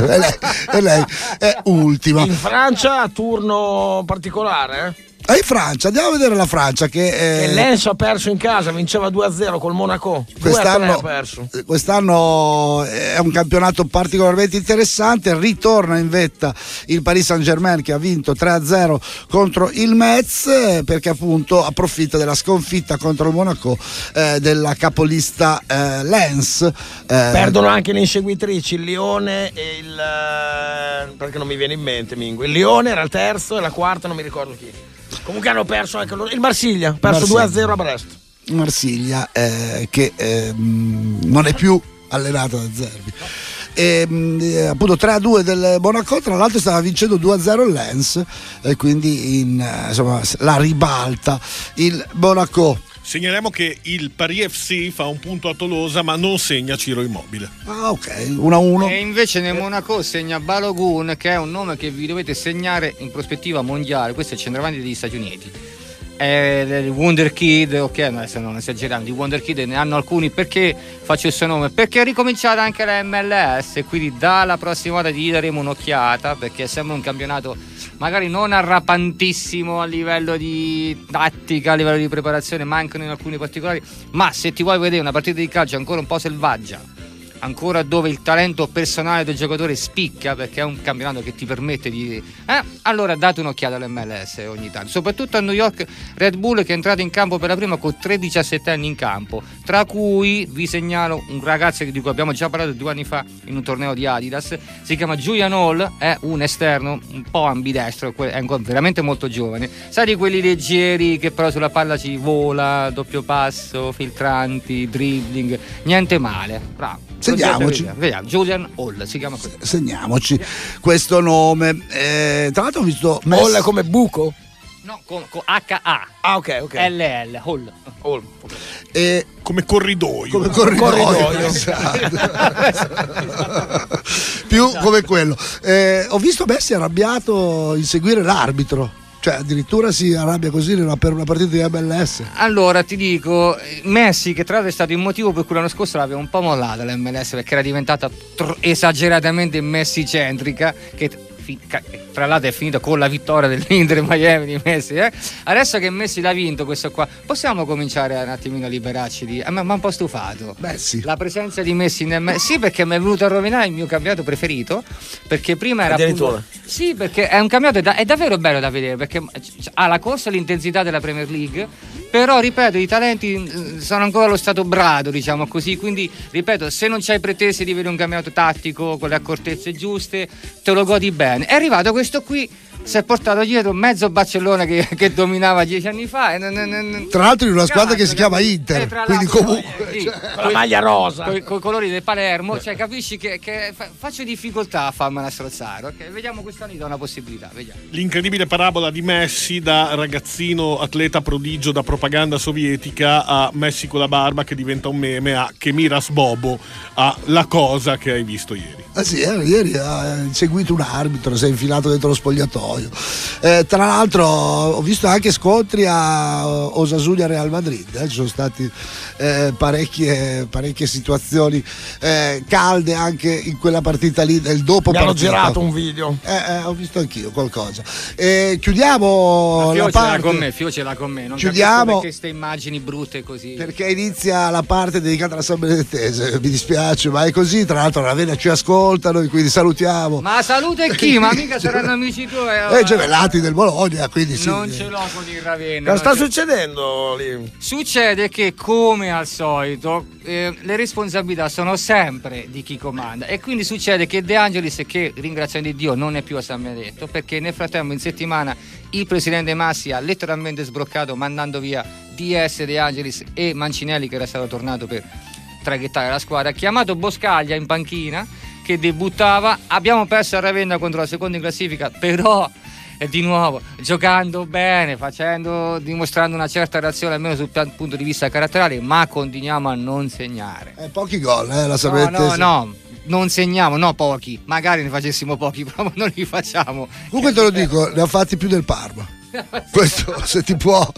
e lei è ultima. In Francia a turno particolare, in Francia, andiamo a vedere la Francia che Lens ha perso in casa, vinceva 2-0 col Monaco. Quest'anno è un campionato particolarmente interessante. Ritorna in vetta il Paris Saint-Germain che ha vinto 3-0 contro il Metz, perché appunto approfitta della sconfitta contro il Monaco della capolista Lens. Perdono anche le inseguitrici, il Lione e il perché non mi viene in mente Mingo. Il Lione era il terzo e la quarta non mi ricordo chi. Comunque hanno perso anche loro. Il Marsiglia ha perso 2-0 a Brest. Marsiglia che non è più allenata da Zerbi. Appunto 3-2 del Monaco, tra l'altro stava vincendo 2-0 il Lens, e quindi insomma la ribalta il Monaco. Segnaliamo che il Paris FC fa un punto a Tolosa ma non segna Ciro Immobile. Ah, ok, 1-1. E invece nel Monaco segna Balogun, che è un nome che vi dovete segnare in prospettiva mondiale. Questo è il centravanti degli Stati Uniti. il Wonder Kid, ok, adesso non esageriamo, di Wonder Kid ne hanno alcuni. Perché faccio il suo nome? Perché è ricominciata anche la MLS, quindi dalla prossima volta gli daremo un'occhiata, perché sembra un campionato magari non arrapantissimo a livello di tattica, a livello di preparazione, mancano in alcuni particolari, ma se ti vuoi vedere una partita di calcio ancora un po' selvaggia, ancora dove il talento personale del giocatore spicca, perché è un campionato che ti permette di allora date un'occhiata all'MLS ogni tanto, soprattutto a New York Red Bull, che è entrato in campo per la prima con 3 anni in campo, tra cui vi segnalo un ragazzo di cui abbiamo già parlato 2 anni fa in un torneo di Adidas, si chiama Julian Hall, è un esterno un po' ambidestro, è ancora veramente molto giovane, sai, di quelli leggeri che però sulla palla ci vola, doppio passo, filtranti, dribbling, niente male, bravo. Segniamoci. Vediamo, Julian Hall si chiama così. Segniamoci questo nome. Tra l'altro ho visto Hall come buco? No, con H-A. Ah, ok. L-L, Hall. Come corridoio. Come corridoio. Esatto. Più come quello. Ho visto Messi arrabbiato in seguire l'arbitro. Cioè addirittura si arrabbia così per una partita di MLS. Allora ti dico, Messi, che tra l'altro è stato il motivo per cui l'anno scorso l'aveva un po' mollata l'MLS, perché era diventata esageratamente Messi-centrica, che tra l'altro è finita con la vittoria dell'Inter Miami di Messi. Adesso che Messi l'ha vinto questo qua, possiamo cominciare un attimino a liberarci di... mi ha un po' stufato Messi. La presenza di Messi sì, perché mi è venuto a rovinare il mio campionato preferito, perché prima era addirittura sì, perché è un campionato è davvero bello da vedere, perché ha la corsa e l'intensità della Premier League, però ripeto i talenti sono ancora allo stato brado, diciamo così, quindi ripeto, se non c'hai pretese di vedere un campionato tattico con le accortezze giuste, te lo godi bene. È arrivato questo qui, si è portato dietro mezzo Barcellona che dominava 10 anni fa, tra l'altro in una squadra che si chiama Inter, quindi comunque sì, con la maglia rosa, con i colori del Palermo, cioè capisci che faccio difficoltà a farmela strozzare, ok? Vediamo quest'anno gli do una possibilità, vediamo. L'incredibile parabola di Messi da ragazzino atleta prodigio da propaganda sovietica a Messi con la barba che diventa un meme, a che miras Bobo, a la cosa che hai visto ieri. Ah sì, ieri ha inseguito un arbitro, si è infilato dentro lo spogliatoio. Tra l'altro ho visto anche scontri a Osasuna Real Madrid, ci sono stati parecchie situazioni calde anche in quella partita lì del dopo partita. Hanno girato un video. Ho visto anch'io qualcosa. Chiudiamo la parte. Fio ce l'ha con me. Non chiudiamo perché queste immagini brutte così. Perché inizia la parte dedicata alla San Benedettese. Mi dispiace, ma è così. Tra l'altro la Ravenna ci ascoltano, quindi salutiamo. Ma saluta chi? Ma mica saranno amici tuoi. Gemellati del Bologna, quindi sì. Non ce l'ho con il Ravenna. Cosa sta succedendo lì? Succede che, come al solito, le responsabilità sono sempre di chi comanda, e quindi succede che De Angelis, che ringraziando Dio non è più a San Benedetto, perché nel frattempo in settimana il presidente Massi ha letteralmente sbroccato mandando via DS, De Angelis e Mancinelli, che era stato tornato per traghettare la squadra, ha chiamato Boscaglia in panchina che debuttava. Abbiamo perso a Ravenna contro la seconda in classifica, però di nuovo giocando bene, dimostrando una certa reazione almeno sul punto di vista caratteriale, ma continuiamo a non segnare. Pochi gol, la San Benedettese. No, non segniamo, no pochi, magari ne facessimo pochi, però non li facciamo. Comunque te lo dico, ne ha fatti più del Parma. Questo se ti può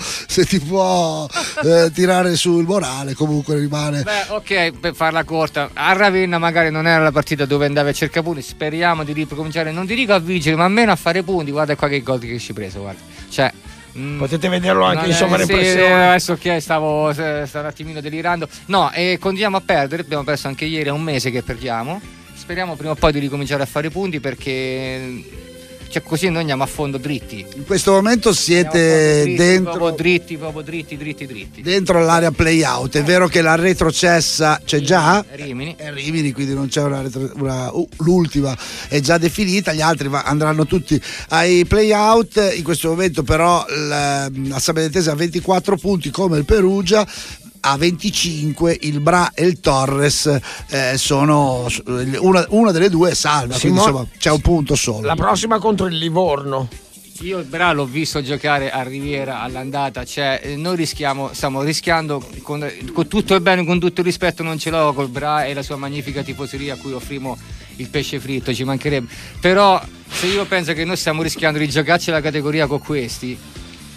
tirare sul morale, comunque rimane. Beh, ok, per farla corta, a Ravenna magari non era la partita dove andavi a cercare punti, speriamo di ricominciare, non ti dico a vincere, ma almeno a fare punti. Guarda qua che gol che ci preso, guarda. Cioè potete vederlo anche in sovraimpressione. Sì, adesso che stavo un attimino delirando. No, e continuiamo a perdere, abbiamo perso anche ieri, è un mese che perdiamo. Speriamo prima o poi di ricominciare a fare punti, perché così noi andiamo a fondo dritti. In questo momento siete proprio dritti. Dentro l'area play-out. È vero che la retrocessa c'è già? Rimini, quindi non c'è l'ultima è già definita, gli altri andranno tutti ai play-out. In questo momento però la San Benedettese ha 24 punti come il Perugia, a 25 il Bra e il Torres sono una delle due è salva, quindi insomma c'è un punto solo. La prossima contro il Livorno. Io il Bra l'ho visto giocare a Riviera all'andata, noi stiamo rischiando con tutto il bene, con tutto il rispetto, non ce l'ho col Bra e la sua magnifica tifoseria a cui offrimo il pesce fritto, ci mancherebbe, però se io penso che noi stiamo rischiando di giocarci la categoria con questi,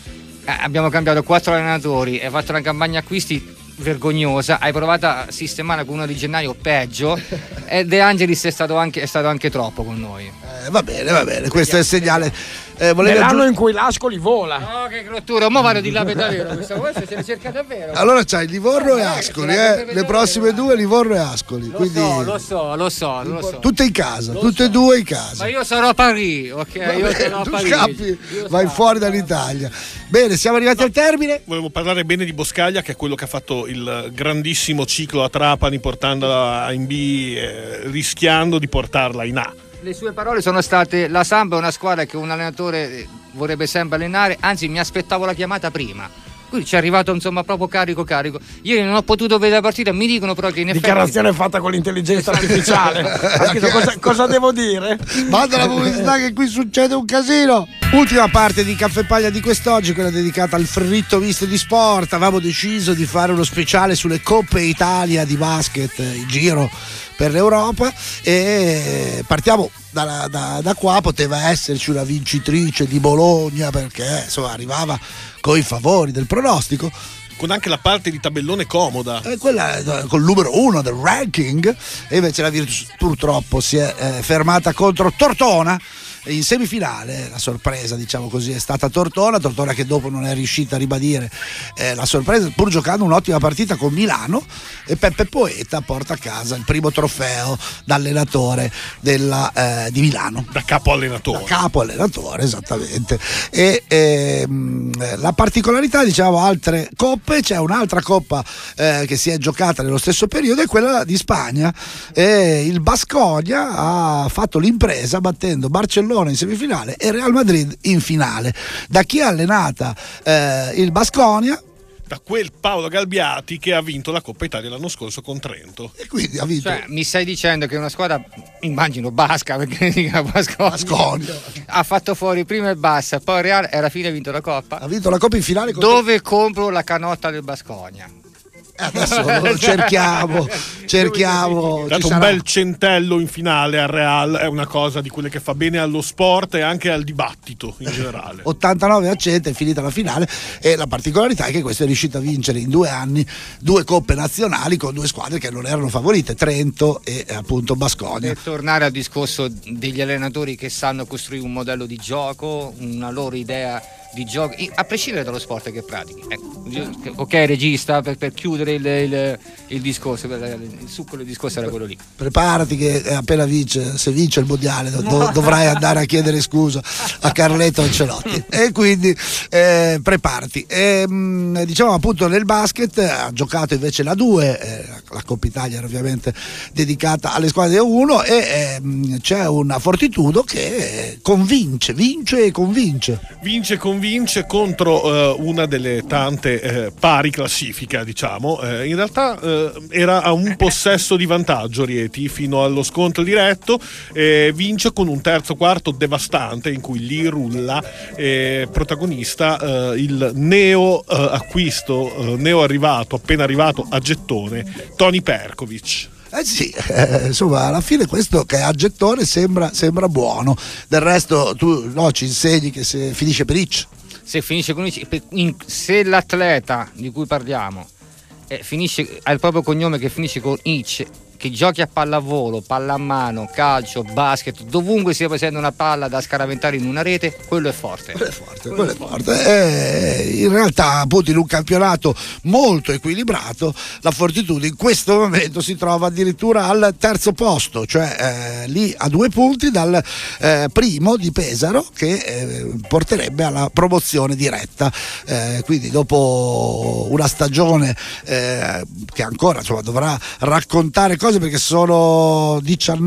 abbiamo cambiato 4 allenatori, hai fatto una campagna acquisti vergognosa, hai provato a sistemare con uno di gennaio peggio e De Angelis è stato anche troppo con noi. Va bene, questo è il segnale. Nell'anno in cui l'Ascoli vola. No, che crottura, mo vado di là per davvero, questa se ne cerca davvero. Allora c'hai Livorno e Ascoli, le prossime due Livorno e Ascoli. Lo so. Tutte in casa, tutte e due in casa. Ma io sarò a Parigi, ok? Io sarò a Tu Parigi. scappi, vai fuori dall'Italia. Bene, siamo arrivati al termine. Volevo parlare bene di Boscaglia, che è quello che ha fatto il grandissimo ciclo a Trapani, portandola in B, rischiando di portarla in A. Le sue parole sono state: la Samba è una squadra che un allenatore vorrebbe sempre allenare, anzi mi aspettavo la chiamata prima. Quindi ci è arrivato insomma proprio carico. Ieri non ho potuto vedere la partita, mi dicono però che in effetti... Dichiarazione fatta con l'intelligenza artificiale. Cosa devo dire? Manda la pubblicità che qui succede un casino. Ultima parte di Caffè Paglia di quest'oggi, quella dedicata al fritto visto di sport. Avevamo deciso di fare uno speciale sulle Coppe Italia di basket, il giro per l'Europa, e partiamo da qua. Poteva esserci una vincitrice di Bologna, perché insomma arrivava coi favori del pronostico, con anche la parte di tabellone comoda, quella col numero 1 del ranking, e invece la Virtus purtroppo si è fermata contro Tortona. In semifinale la sorpresa, diciamo così, è stata Tortona che dopo non è riuscita a ribadire la sorpresa, pur giocando un'ottima partita con Milano, e Peppe Poeta porta a casa il primo trofeo da allenatore di Milano, da capo allenatore, esattamente. E la particolarità, diciamo, altre coppe, c'è un'altra coppa che si è giocata nello stesso periodo, è quella di Spagna, e il Baskonia ha fatto l'impresa battendo Barcellona in semifinale e Real Madrid in finale. Da chi ha allenata il Baskonia? Da quel Paolo Galbiati che ha vinto la Coppa Italia l'anno scorso con Trento. E quindi ha vinto. Cioè, mi stai dicendo che una squadra, immagino basca, perché dica Baskonia, ha fatto fuori prima il Bassa, poi il Real e alla fine ha vinto la Coppa. Ha vinto la Coppa in finale. Dove compro la canotta del Baskonia? Adesso cerchiamo. Dato un bel centello in finale al Real è una cosa di quelle che fa bene allo sport e anche al dibattito in generale. 89 accenti, è finita la finale, e la particolarità è che questo è riuscito a vincere in 2 anni 2 coppe nazionali con 2 squadre che non erano favorite, Trento e appunto Baskonia. Per tornare al discorso degli allenatori che sanno costruire un modello di gioco, una loro idea di gioco, a prescindere dallo sport che pratichi. Ok, regista, per chiudere il discorso, il succo del discorso era quello lì. Preparati che appena se vince il mondiale dovrai andare a chiedere scusa a Carletto Ancelotti. E quindi preparati. Diciamo appunto nel basket ha giocato invece la 2, la Coppa Italia era ovviamente dedicata alle squadre 1, e c'è una Fortitudo che vince contro una delle tante pari classifica, diciamo. In realtà era a un possesso di vantaggio Rieti fino allo scontro diretto, vince con un terzo quarto devastante in cui lì rulla protagonista il neo arrivato, appena arrivato a gettone, Toni Perkovic. Sì, insomma, alla fine questo che è a gettone sembra buono. Del resto tu ci insegni che se finisce per Ic. Se finisce con Ic, se l'atleta di cui parliamo ha il proprio cognome che finisce con Ic, che giochi a pallavolo, pallamano, calcio, basket, dovunque sia presente una palla da scaraventare in una rete, quello è forte. Quello è forte. In realtà appunto in un campionato molto equilibrato la Fortitudo in questo momento si trova addirittura al terzo posto, cioè lì a 2 punti dal primo di Pesaro, che porterebbe alla promozione diretta, quindi dopo una stagione che ancora dovrà raccontare cose, perché sono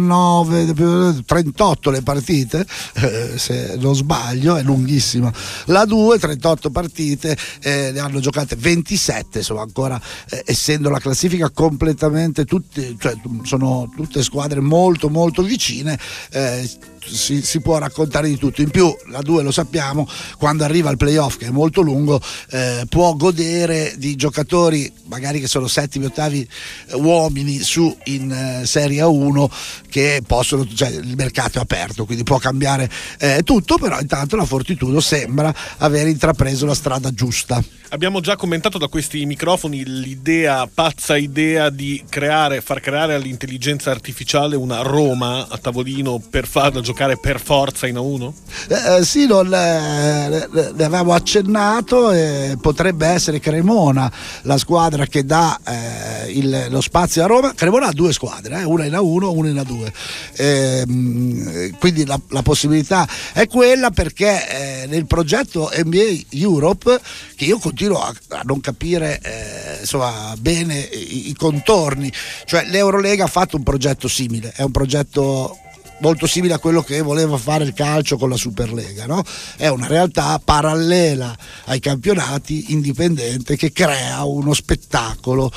38 le partite, se non sbaglio, è lunghissima la 2, 38 partite, ne hanno giocate 27, insomma ancora essendo la classifica completamente sono tutte squadre molto molto vicine, si può raccontare di tutto. In più la 2 lo sappiamo, quando arriva il playoff, che è molto lungo, può godere di giocatori magari che sono settimi, ottavi uomini su in Serie A1, che possono, cioè il mercato è aperto, quindi può cambiare tutto, però intanto la Fortitudo sembra aver intrapreso la strada giusta. Abbiamo già commentato da questi microfoni pazza idea di far creare all'intelligenza artificiale una Roma a tavolino per farla giocare per forza in A1? Sì, ne avevamo accennato, potrebbe essere Cremona la squadra che dà lo spazio a Roma. Cremona ha 2 squadre, una in A1, una in A2, quindi la possibilità è quella, perché nel progetto NBA Europe, che io continuo a non capire insomma bene i contorni, cioè l'Eurolega ha fatto un progetto simile, è un progetto molto simile a quello che voleva fare il calcio con la Superlega, no? È una realtà parallela ai campionati, indipendente, che crea uno spettacolo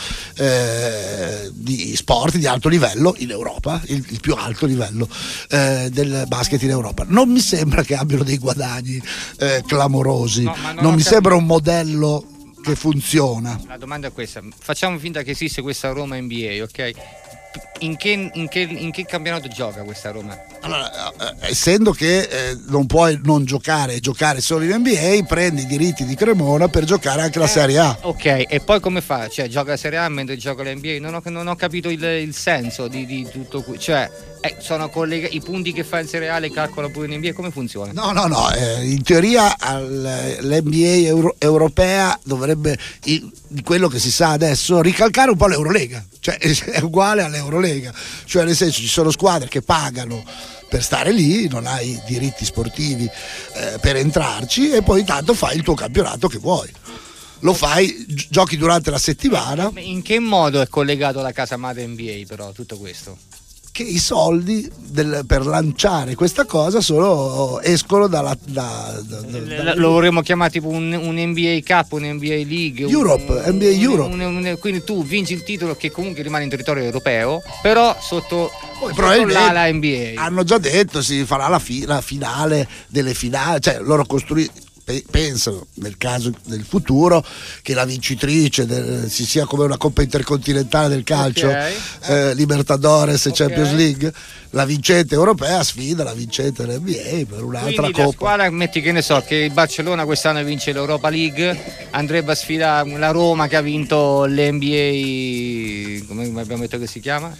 di sport di alto livello in Europa, il più alto livello del basket in Europa. Non mi sembra che abbiano dei guadagni clamorosi, non mi sembra un modello che funziona. La domanda è questa: facciamo finta che esiste questa Roma NBA, ok? In che campionato gioca questa Roma? Allora, essendo che non puoi non giocare solo in NBA, prendi i diritti di Cremona per giocare anche la Serie A. Ok, e poi come fa? Cioè gioca la Serie A mentre gioca la NBA? Non ho capito il senso di tutto qui. Cioè sono collegati i punti che fa in Serie A, le calcola pure in NBA? Come funziona? No, in teoria l'NBA europea dovrebbe, di quello che si sa adesso, ricalcare un po' l'Eurolega, cioè è uguale all'Eurolega, cioè nel senso ci sono squadre che pagano per stare lì, non hai diritti sportivi per entrarci, e poi intanto fai il tuo campionato che vuoi. Lo fai, giochi durante la settimana. In che modo è collegato alla casa madre NBA però tutto questo? Che i soldi per lanciare questa cosa escono lo vorremmo chiamare tipo un NBA Cup, un NBA League, NBA Europe. Quindi tu vinci il titolo, che comunque rimane in territorio europeo, però sotto probabilmente NBA. Hanno già detto si farà la finale delle finali, cioè loro pensano, nel caso del futuro, che la vincitrice si sia come una Coppa Intercontinentale del calcio, Libertadores e Champions League, la vincente europea sfida la vincente dell'NBA per un'altra Coppa. La squadra, metti che ne so, che il Barcellona quest'anno vince l'Europa League, andrebbe a sfidare la Roma che ha vinto l'NBA, come abbiamo detto che si chiama?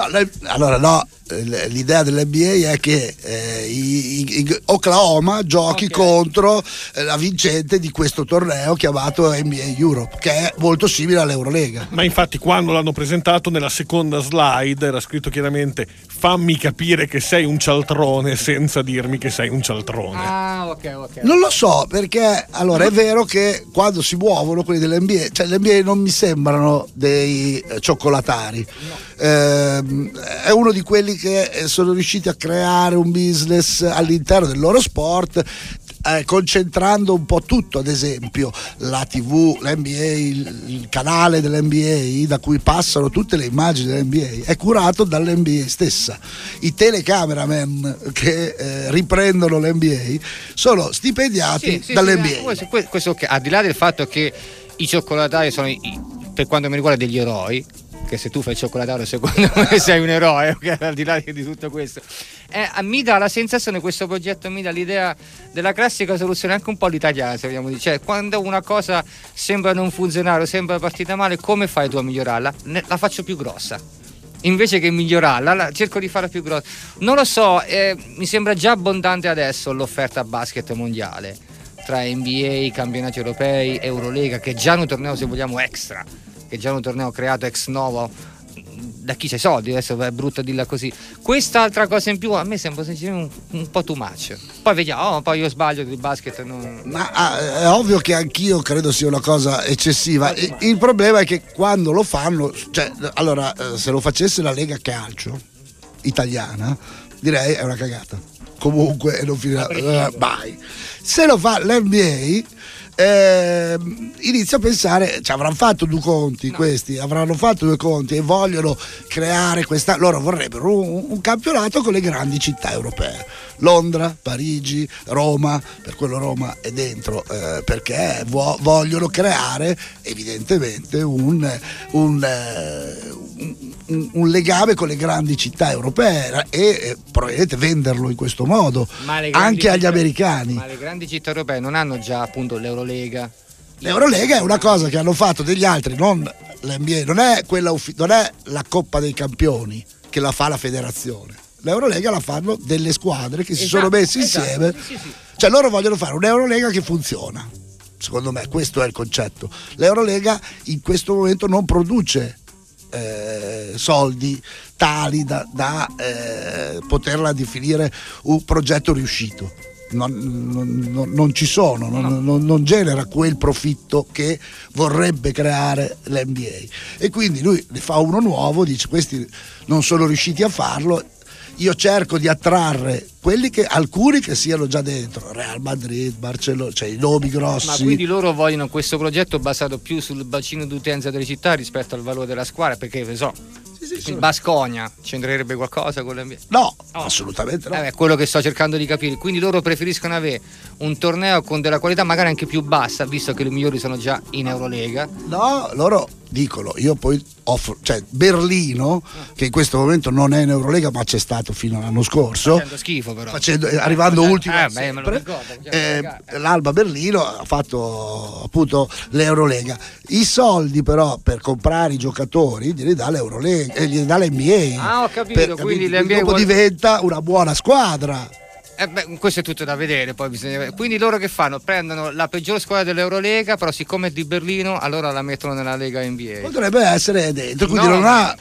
L'idea dell'NBA è che Oklahoma giochi contro la vincente di questo torneo chiamato NBA Europe, che è molto simile all'Eurolega. Ma infatti quando l'hanno presentato, nella seconda slide era scritto chiaramente: fammi capire che sei un cialtrone senza dirmi che sei un cialtrone. Ok. Non lo so, perché allora è vero che quando si muovono quelli dell'NBA, cioè l'NBA non mi sembrano dei cioccolatari. È uno di quelli che sono riusciti a creare un business all'interno del loro sport, concentrando un po' tutto, ad esempio la TV, l'NBA, il canale dell'NBA da cui passano tutte le immagini dell'NBA è curato dall'NBA stessa. I telecameraman che riprendono l'NBA sono stipendiati dall'NBA. Questo al di là del fatto che i cioccolatari sono per quanto mi riguarda degli eroi, che se tu fai il cioccolatario secondo me sei un eroe, okay? Al di là di tutto questo, mi dà la sensazione, questo progetto mi dà l'idea della classica soluzione anche un po' l'italiana, se vogliamo dire, cioè quando una cosa sembra non funzionare o sembra partita male, come fai tu a migliorarla? La faccio più grossa, invece che migliorarla cerco di farla più grossa. Non lo so, mi sembra già abbondante adesso l'offerta basket mondiale tra NBA, campionati europei, Eurolega, che è già un torneo, se vogliamo, extra, che è già un torneo creato ex novo da chi c'ha i soldi, adesso è brutto dirla così. Quest'altra cosa in più a me sembra un po' too much. Poi vediamo, poi io sbaglio il basket. Ma è ovvio che anch'io credo sia una cosa eccessiva. Il problema è che quando lo fanno, cioè, allora, se lo facesse la Lega Calcio italiana, direi è una cagata. Comunque non finirà mai. Se lo fa l'NBA, inizio a pensare, avranno fatto due conti questi, avranno fatto due conti e vogliono creare loro vorrebbero un campionato con le grandi città europee, Londra, Parigi, Roma, per quello Roma è dentro, perché vogliono creare evidentemente un legame con le grandi città europee e probabilmente venderlo in questo modo anche agli americani. Ma le grandi città europee non hanno già appunto l'Eurolega? L'Eurolega è una cosa che hanno fatto degli altri, non l'NBA, non è la Coppa dei Campioni che la fa la federazione. L'Eurolega la fanno delle squadre che si sono messe insieme. Sì. Cioè loro vogliono fare un'Eurolega che funziona. Secondo me questo è il concetto. L'Eurolega in questo momento non produce soldi tali da poterla definire un progetto riuscito. Non ci sono, non genera quel profitto che vorrebbe creare l'NBA, e quindi lui ne fa uno nuovo, dice questi non sono riusciti a farlo, io cerco di attrarre alcuni che siano già dentro, Real Madrid, Barcellona, cioè i nomi grossi. Ma quindi loro vogliono questo progetto basato più sul bacino d'utenza delle città rispetto al valore della squadra, perché il Baskonia c'entrerebbe qualcosa con l'NBA? No, assolutamente no. Quello che sto cercando di capire. Quindi loro preferiscono avere un torneo con della qualità magari anche più bassa, visto che i migliori sono già in Eurolega. No, loro dicono, io poi offro, cioè Berlino, che in questo momento non è in Eurolega ma c'è stato fino all'anno scorso, facendo schifo però, arrivando ultimo l'Alba Berlino ha fatto appunto l'Eurolega. I soldi però per comprare i giocatori glieli dà l'Eurolega, glieli dà l'NBA. Ho capito, quindi l'NBA dopo diventa una buona squadra. Questo è tutto da vedere, poi bisogna. Quindi loro che fanno? Prendono la peggior squadra dell'Eurolega, però siccome è di Berlino allora la mettono nella Lega NBA. Potrebbe essere dentro, quindi non ha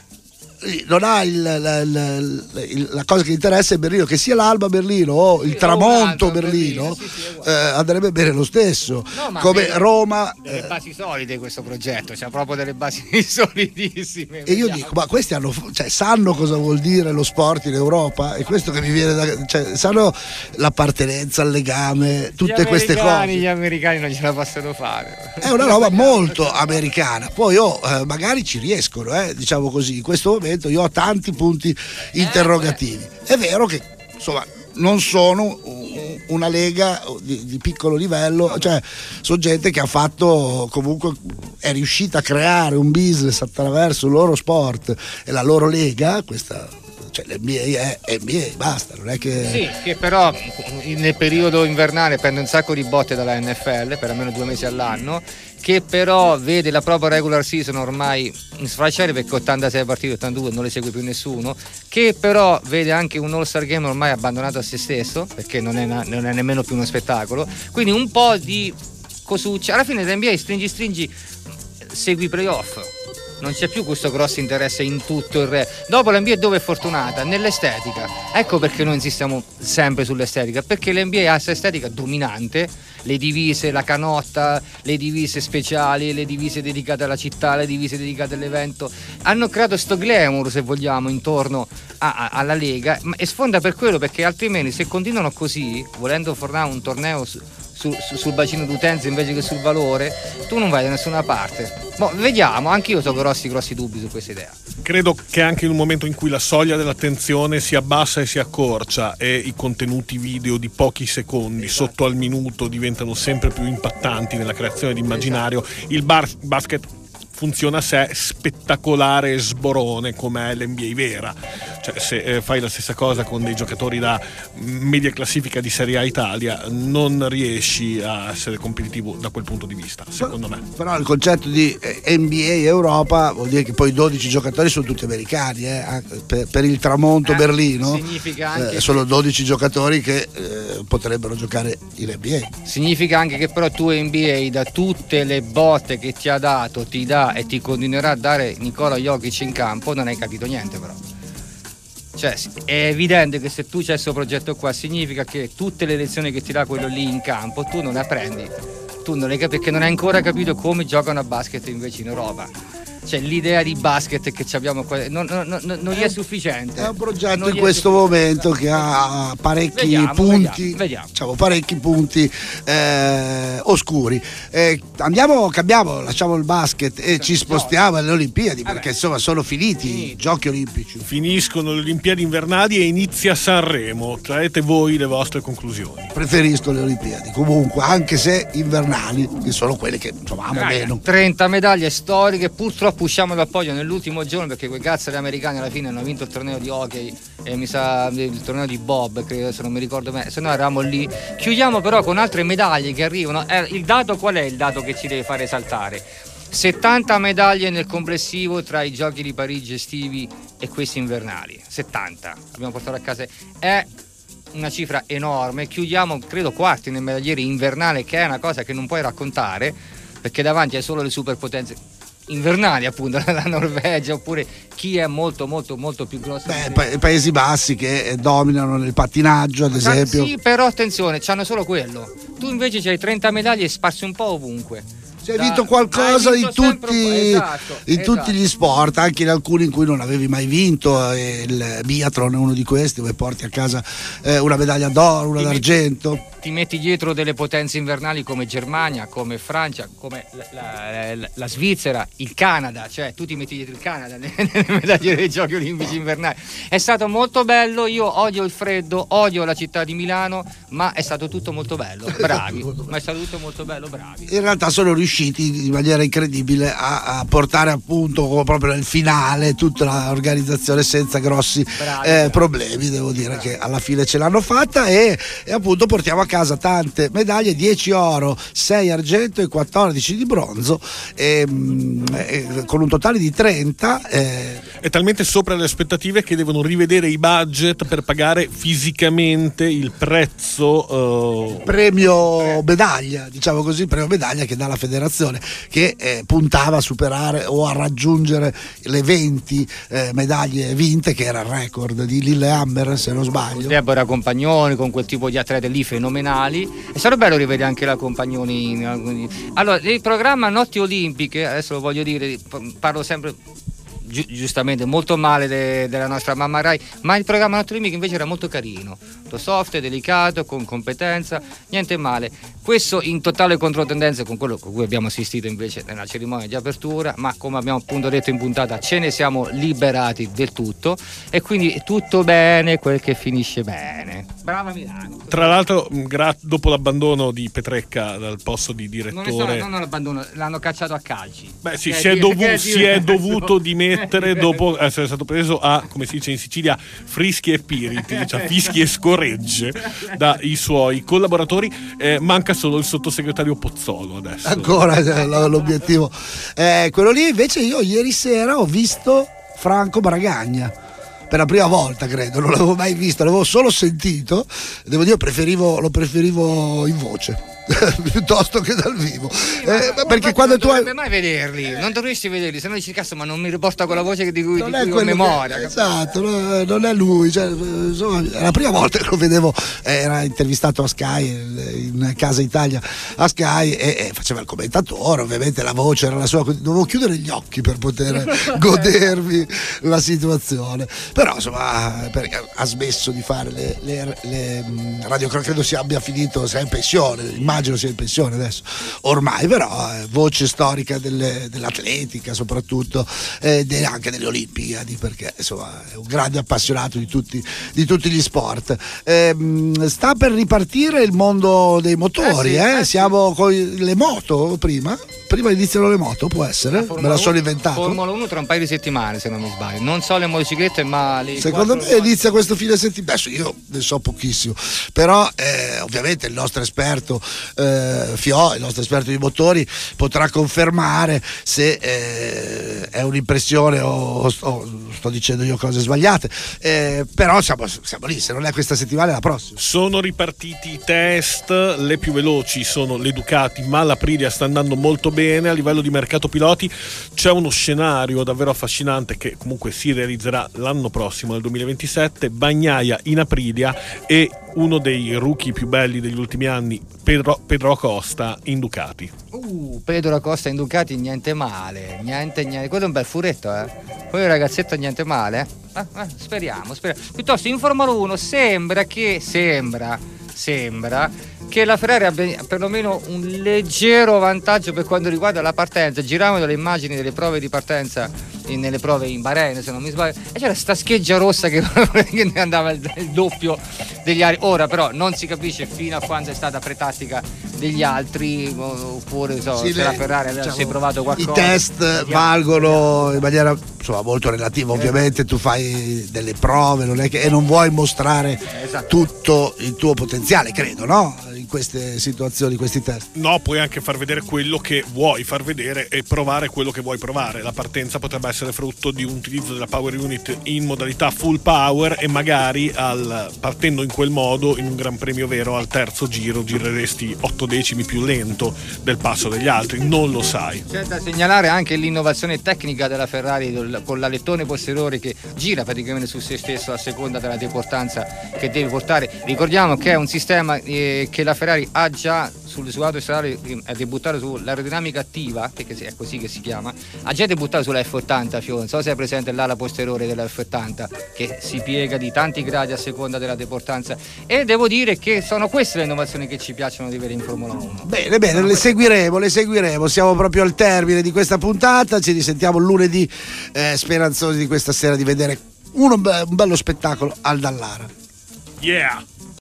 la cosa che interessa è Berlino, che sia l'Alba Berlino o il Tramonto Berlino, andrebbe bene lo stesso, come Roma. Delle basi solide questo progetto, c'ha proprio delle basi solidissime. E io dico, ma questi sanno cosa vuol dire lo sport in Europa? È questo che mi viene sanno l'appartenenza al legame, tutte queste cose. Gli americani non ce la possono fare. È una roba molto americana. Poi magari ci riescono, diciamo così. In questo momento io ho tanti punti interrogativi. È vero che insomma non sono una lega di piccolo livello, cioè sono gente che ha fatto, comunque è riuscita a creare un business attraverso il loro sport e la loro lega, questa, cioè l'NBA è NBA, basta, non è che. Sì, che però nel periodo invernale prende un sacco di botte dalla NFL per almeno 2 mesi all'anno, che però vede la propria regular season ormai in sfracciare perché 86 partite, 82 non le segue più nessuno, che però vede anche un All-Star Game ormai abbandonato a se stesso perché non è nemmeno più uno spettacolo, quindi un po' di cosucce. Alla fine l'NBA stringi segui i playoff, non c'è più questo grosso interesse in tutto il resto. Dopo l'NBA dove è fortunata? Nell'estetica. Ecco perché noi insistiamo sempre sull'estetica, perché l'NBA ha questa estetica dominante, le divise, la canotta, le divise speciali, le divise dedicate alla città, le divise dedicate all'evento, hanno creato sto glamour, se vogliamo, intorno alla Lega, e sfonda per quello, perché altrimenti se continuano così, volendo formare un torneo sul bacino d'utenza invece che sul valore, tu non vai da nessuna parte. Vediamo, anche io ho grossi dubbi su questa idea. Credo che anche in un momento in cui la soglia dell'attenzione si abbassa e si accorcia e i contenuti video di pochi secondi sotto al minuto diventano sempre più impattanti nella creazione di immaginario, il basket funziona a sé, spettacolare e sborone come è l'NBA vera. Cioè, se fai la stessa cosa con dei giocatori da media classifica di Serie A Italia, non riesci a essere competitivo da quel punto di vista, secondo me. Però il concetto di NBA Europa vuol dire che poi 12 giocatori sono tutti americani, per il Tramonto Berlino significa anche sono 12 giocatori che potrebbero giocare in NBA. Significa anche che però tu NBA, da tutte le botte che ti ha dato, ti dà e ti continuerà a dare Nikola Jokic in campo, non hai capito niente però. Cioè è evidente che se tu c'hai questo progetto qua, significa che tutte le lezioni che ti dà quello lì in campo tu non le apprendi, tu non le capisci, perché non hai ancora capito come giocano a basket invece in Europa. cioè l'idea di basket che ci abbiamo qua non gli è sufficiente. È un progetto in questo momento che ha parecchi punti, vediamo. diciamo parecchi punti oscuri. Cambiamo, lasciamo il basket e ci spostiamo alle Olimpiadi, perché insomma sono finiti i Giochi Olimpici. Finiscono le Olimpiadi invernali e inizia Sanremo. Traete voi le vostre conclusioni. Preferisco le Olimpiadi comunque, anche se invernali, che sono quelle che insomma amo meno. 30 medaglie storiche, purtroppo usciamo dall'appoggio nell'ultimo giorno perché quei cazzari americani alla fine hanno vinto il torneo di hockey e mi sa il torneo di bob, credo, se non mi ricordo bene, se no eravamo lì. Chiudiamo però con altre medaglie che arrivano. Il dato qual è il dato che ci deve fare saltare? 70 medaglie nel complessivo tra i giochi di Parigi estivi e questi invernali. 70 abbiamo portato a casa, è una cifra enorme. Chiudiamo credo quarti nel medagliere invernale, che è una cosa che non puoi raccontare perché davanti hai solo le superpotenze invernali, appunto la Norvegia, oppure chi è molto molto molto più grosso. I Paesi Bassi che dominano nel pattinaggio, ad esempio. Sì, però attenzione, c'hanno solo quello. Tu invece c'hai 30 medaglie sparse un po' ovunque. Si è vinto qualcosa in tutti, esatto. tutti gli sport, anche in alcuni in cui non avevi mai vinto. Il biathlon è uno di questi, dove porti a casa una medaglia d'oro, una d'argento. Ti metti dietro delle potenze invernali come Germania, come Francia, come la Svizzera, il Canada, cioè tu ti metti dietro il Canada nelle medaglie dei Giochi Olimpici invernali. È stato molto bello, io odio il freddo, odio la città di Milano, ma è stato tutto molto bello, bravi, ma è stato tutto molto bello, bravi. In realtà sono riusciti in maniera incredibile a portare appunto proprio nel finale tutta l'organizzazione senza grossi problemi. Devo dire che alla fine ce l'hanno fatta e appunto portiamo a casa tante medaglie, 10 oro, 6 argento e 14 di bronzo, con un totale di 30. È talmente sopra le aspettative che devono rivedere i budget per pagare fisicamente il prezzo. Premio medaglia, diciamo così, premio medaglia che dà la federazione, che puntava a superare o a raggiungere le 20 medaglie vinte, che era il record di Lillehammer, se non sbaglio. Deborah Compagnoni, con quel tipo di atlete lì fenomenali. È stato bello rivedere anche la Compagnoni. Allora, il programma Notti Olimpiche, adesso lo voglio dire, parlo sempre giustamente molto male della nostra mamma Rai, ma il programma Notti Olimpiche invece era molto carino, soft, delicato, con competenza, niente male. Questo in totale controtendenza con quello con cui abbiamo assistito invece nella cerimonia di apertura, ma come abbiamo appunto detto in puntata ce ne siamo liberati del tutto e quindi tutto bene quel che finisce bene. Brava Milano. Tra l'altro dopo l'abbandono di Petrecca dal posto di direttore, non l'abbandono, l'hanno cacciato a calci. Beh sì, si è dovuto dimettere dopo essere stato preso a, come si dice in Sicilia, frischi e piriti, cioè fischi e scoregge dai suoi collaboratori. Manca solo il sottosegretario Pozzolo adesso. Ancora l'obiettivo. Quello lì invece io ieri sera ho visto Franco Baragagna. Per la prima volta credo, non l'avevo mai visto, l'avevo solo sentito. Devo dire, lo preferivo in voce piuttosto che dal vivo, perché quando tu non mai vederli, non dovresti vederli, se no dici cazzo, ma non mi riporta con la voce di cui ho memoria. Esatto, non è lui, cioè, insomma, la prima volta che lo vedevo era intervistato a Sky, in Casa Italia a Sky, e faceva il commentatore, ovviamente la voce era la sua, dovevo chiudere gli occhi per poter godermi la situazione, però insomma ha smesso di fare le radiocronache, credo si abbia finito, sia in pensione, immagino sia in pensione adesso ormai, però voce storica dell'atletica soprattutto, anche delle Olimpiadi, perché insomma è un grande appassionato di tutti gli sport. Sta per ripartire il mondo dei motori, siamo con le moto prima iniziano le moto, può essere? Me la sono inventato. Formula 1 tra un paio di settimane, se non mi sbaglio. Non so le motociclette, ma secondo me inizia questo fine settimana. Adesso io ne so pochissimo, però ovviamente il nostro esperto Fio, il nostro esperto di motori, potrà confermare se è un'impressione o sto dicendo io cose sbagliate, però siamo lì, se non è questa settimana è la prossima. Sono ripartiti i test, le più veloci sono le Ducati, ma l'Aprilia sta andando molto bene. A livello di mercato piloti c'è uno scenario davvero affascinante che comunque si realizzerà l'anno prossimo, nel 2027, Bagnaia in Aprilia e uno dei rookie più belli degli ultimi anni, Pedro Acosta in Ducati. Pedro Acosta in Ducati, niente male, niente. Quello è un bel furetto, Poi ragazzetto, niente male. Speriamo. Piuttosto in Formula 1 sembra che la Ferrari abbia perlomeno un leggero vantaggio per quanto riguarda la partenza. Giravano delle immagini delle prove di partenza nelle prove in Bahrain, se non mi sbaglio, e c'era sta scheggia rossa che ne andava il doppio degli altri. Ora però non si capisce fino a quando è stata pretattica degli altri, oppure se la Ferrari avesse provato qualcosa. I test valgono in maniera molto relativa, ovviamente. Tu fai delle prove, non è che, e non vuoi mostrare tutto il tuo potenziale, credo, no? In queste situazioni, questi test. No, puoi anche far vedere quello che vuoi far vedere e provare quello che vuoi provare. La partenza potrebbe essere frutto di un utilizzo della power unit in modalità full power, e magari partendo in quel modo in un gran premio vero al terzo giro gireresti 8 decimi più lento del passo degli altri, non lo sai. C'è da segnalare anche l'innovazione tecnica della Ferrari con l'alettone posteriore che gira praticamente su se stesso a seconda della deportanza che deve portare. Ricordiamo che è un sistema che la Ferrari ha già sul suo auto stradale, ha debuttato sull'aerodinamica attiva, perché è così che si chiama, ha già debuttato sulla F80, Fio, non so se è presente l'ala posteriore della F80 che si piega di tanti gradi a seconda della deportanza, e devo dire che sono queste le innovazioni che ci piacciono di vedere in Formula 1. Bene, le seguiremo, siamo proprio al termine di questa puntata, ci risentiamo lunedì, speranzosi di questa sera di vedere un bello spettacolo al Dallara. Yeah!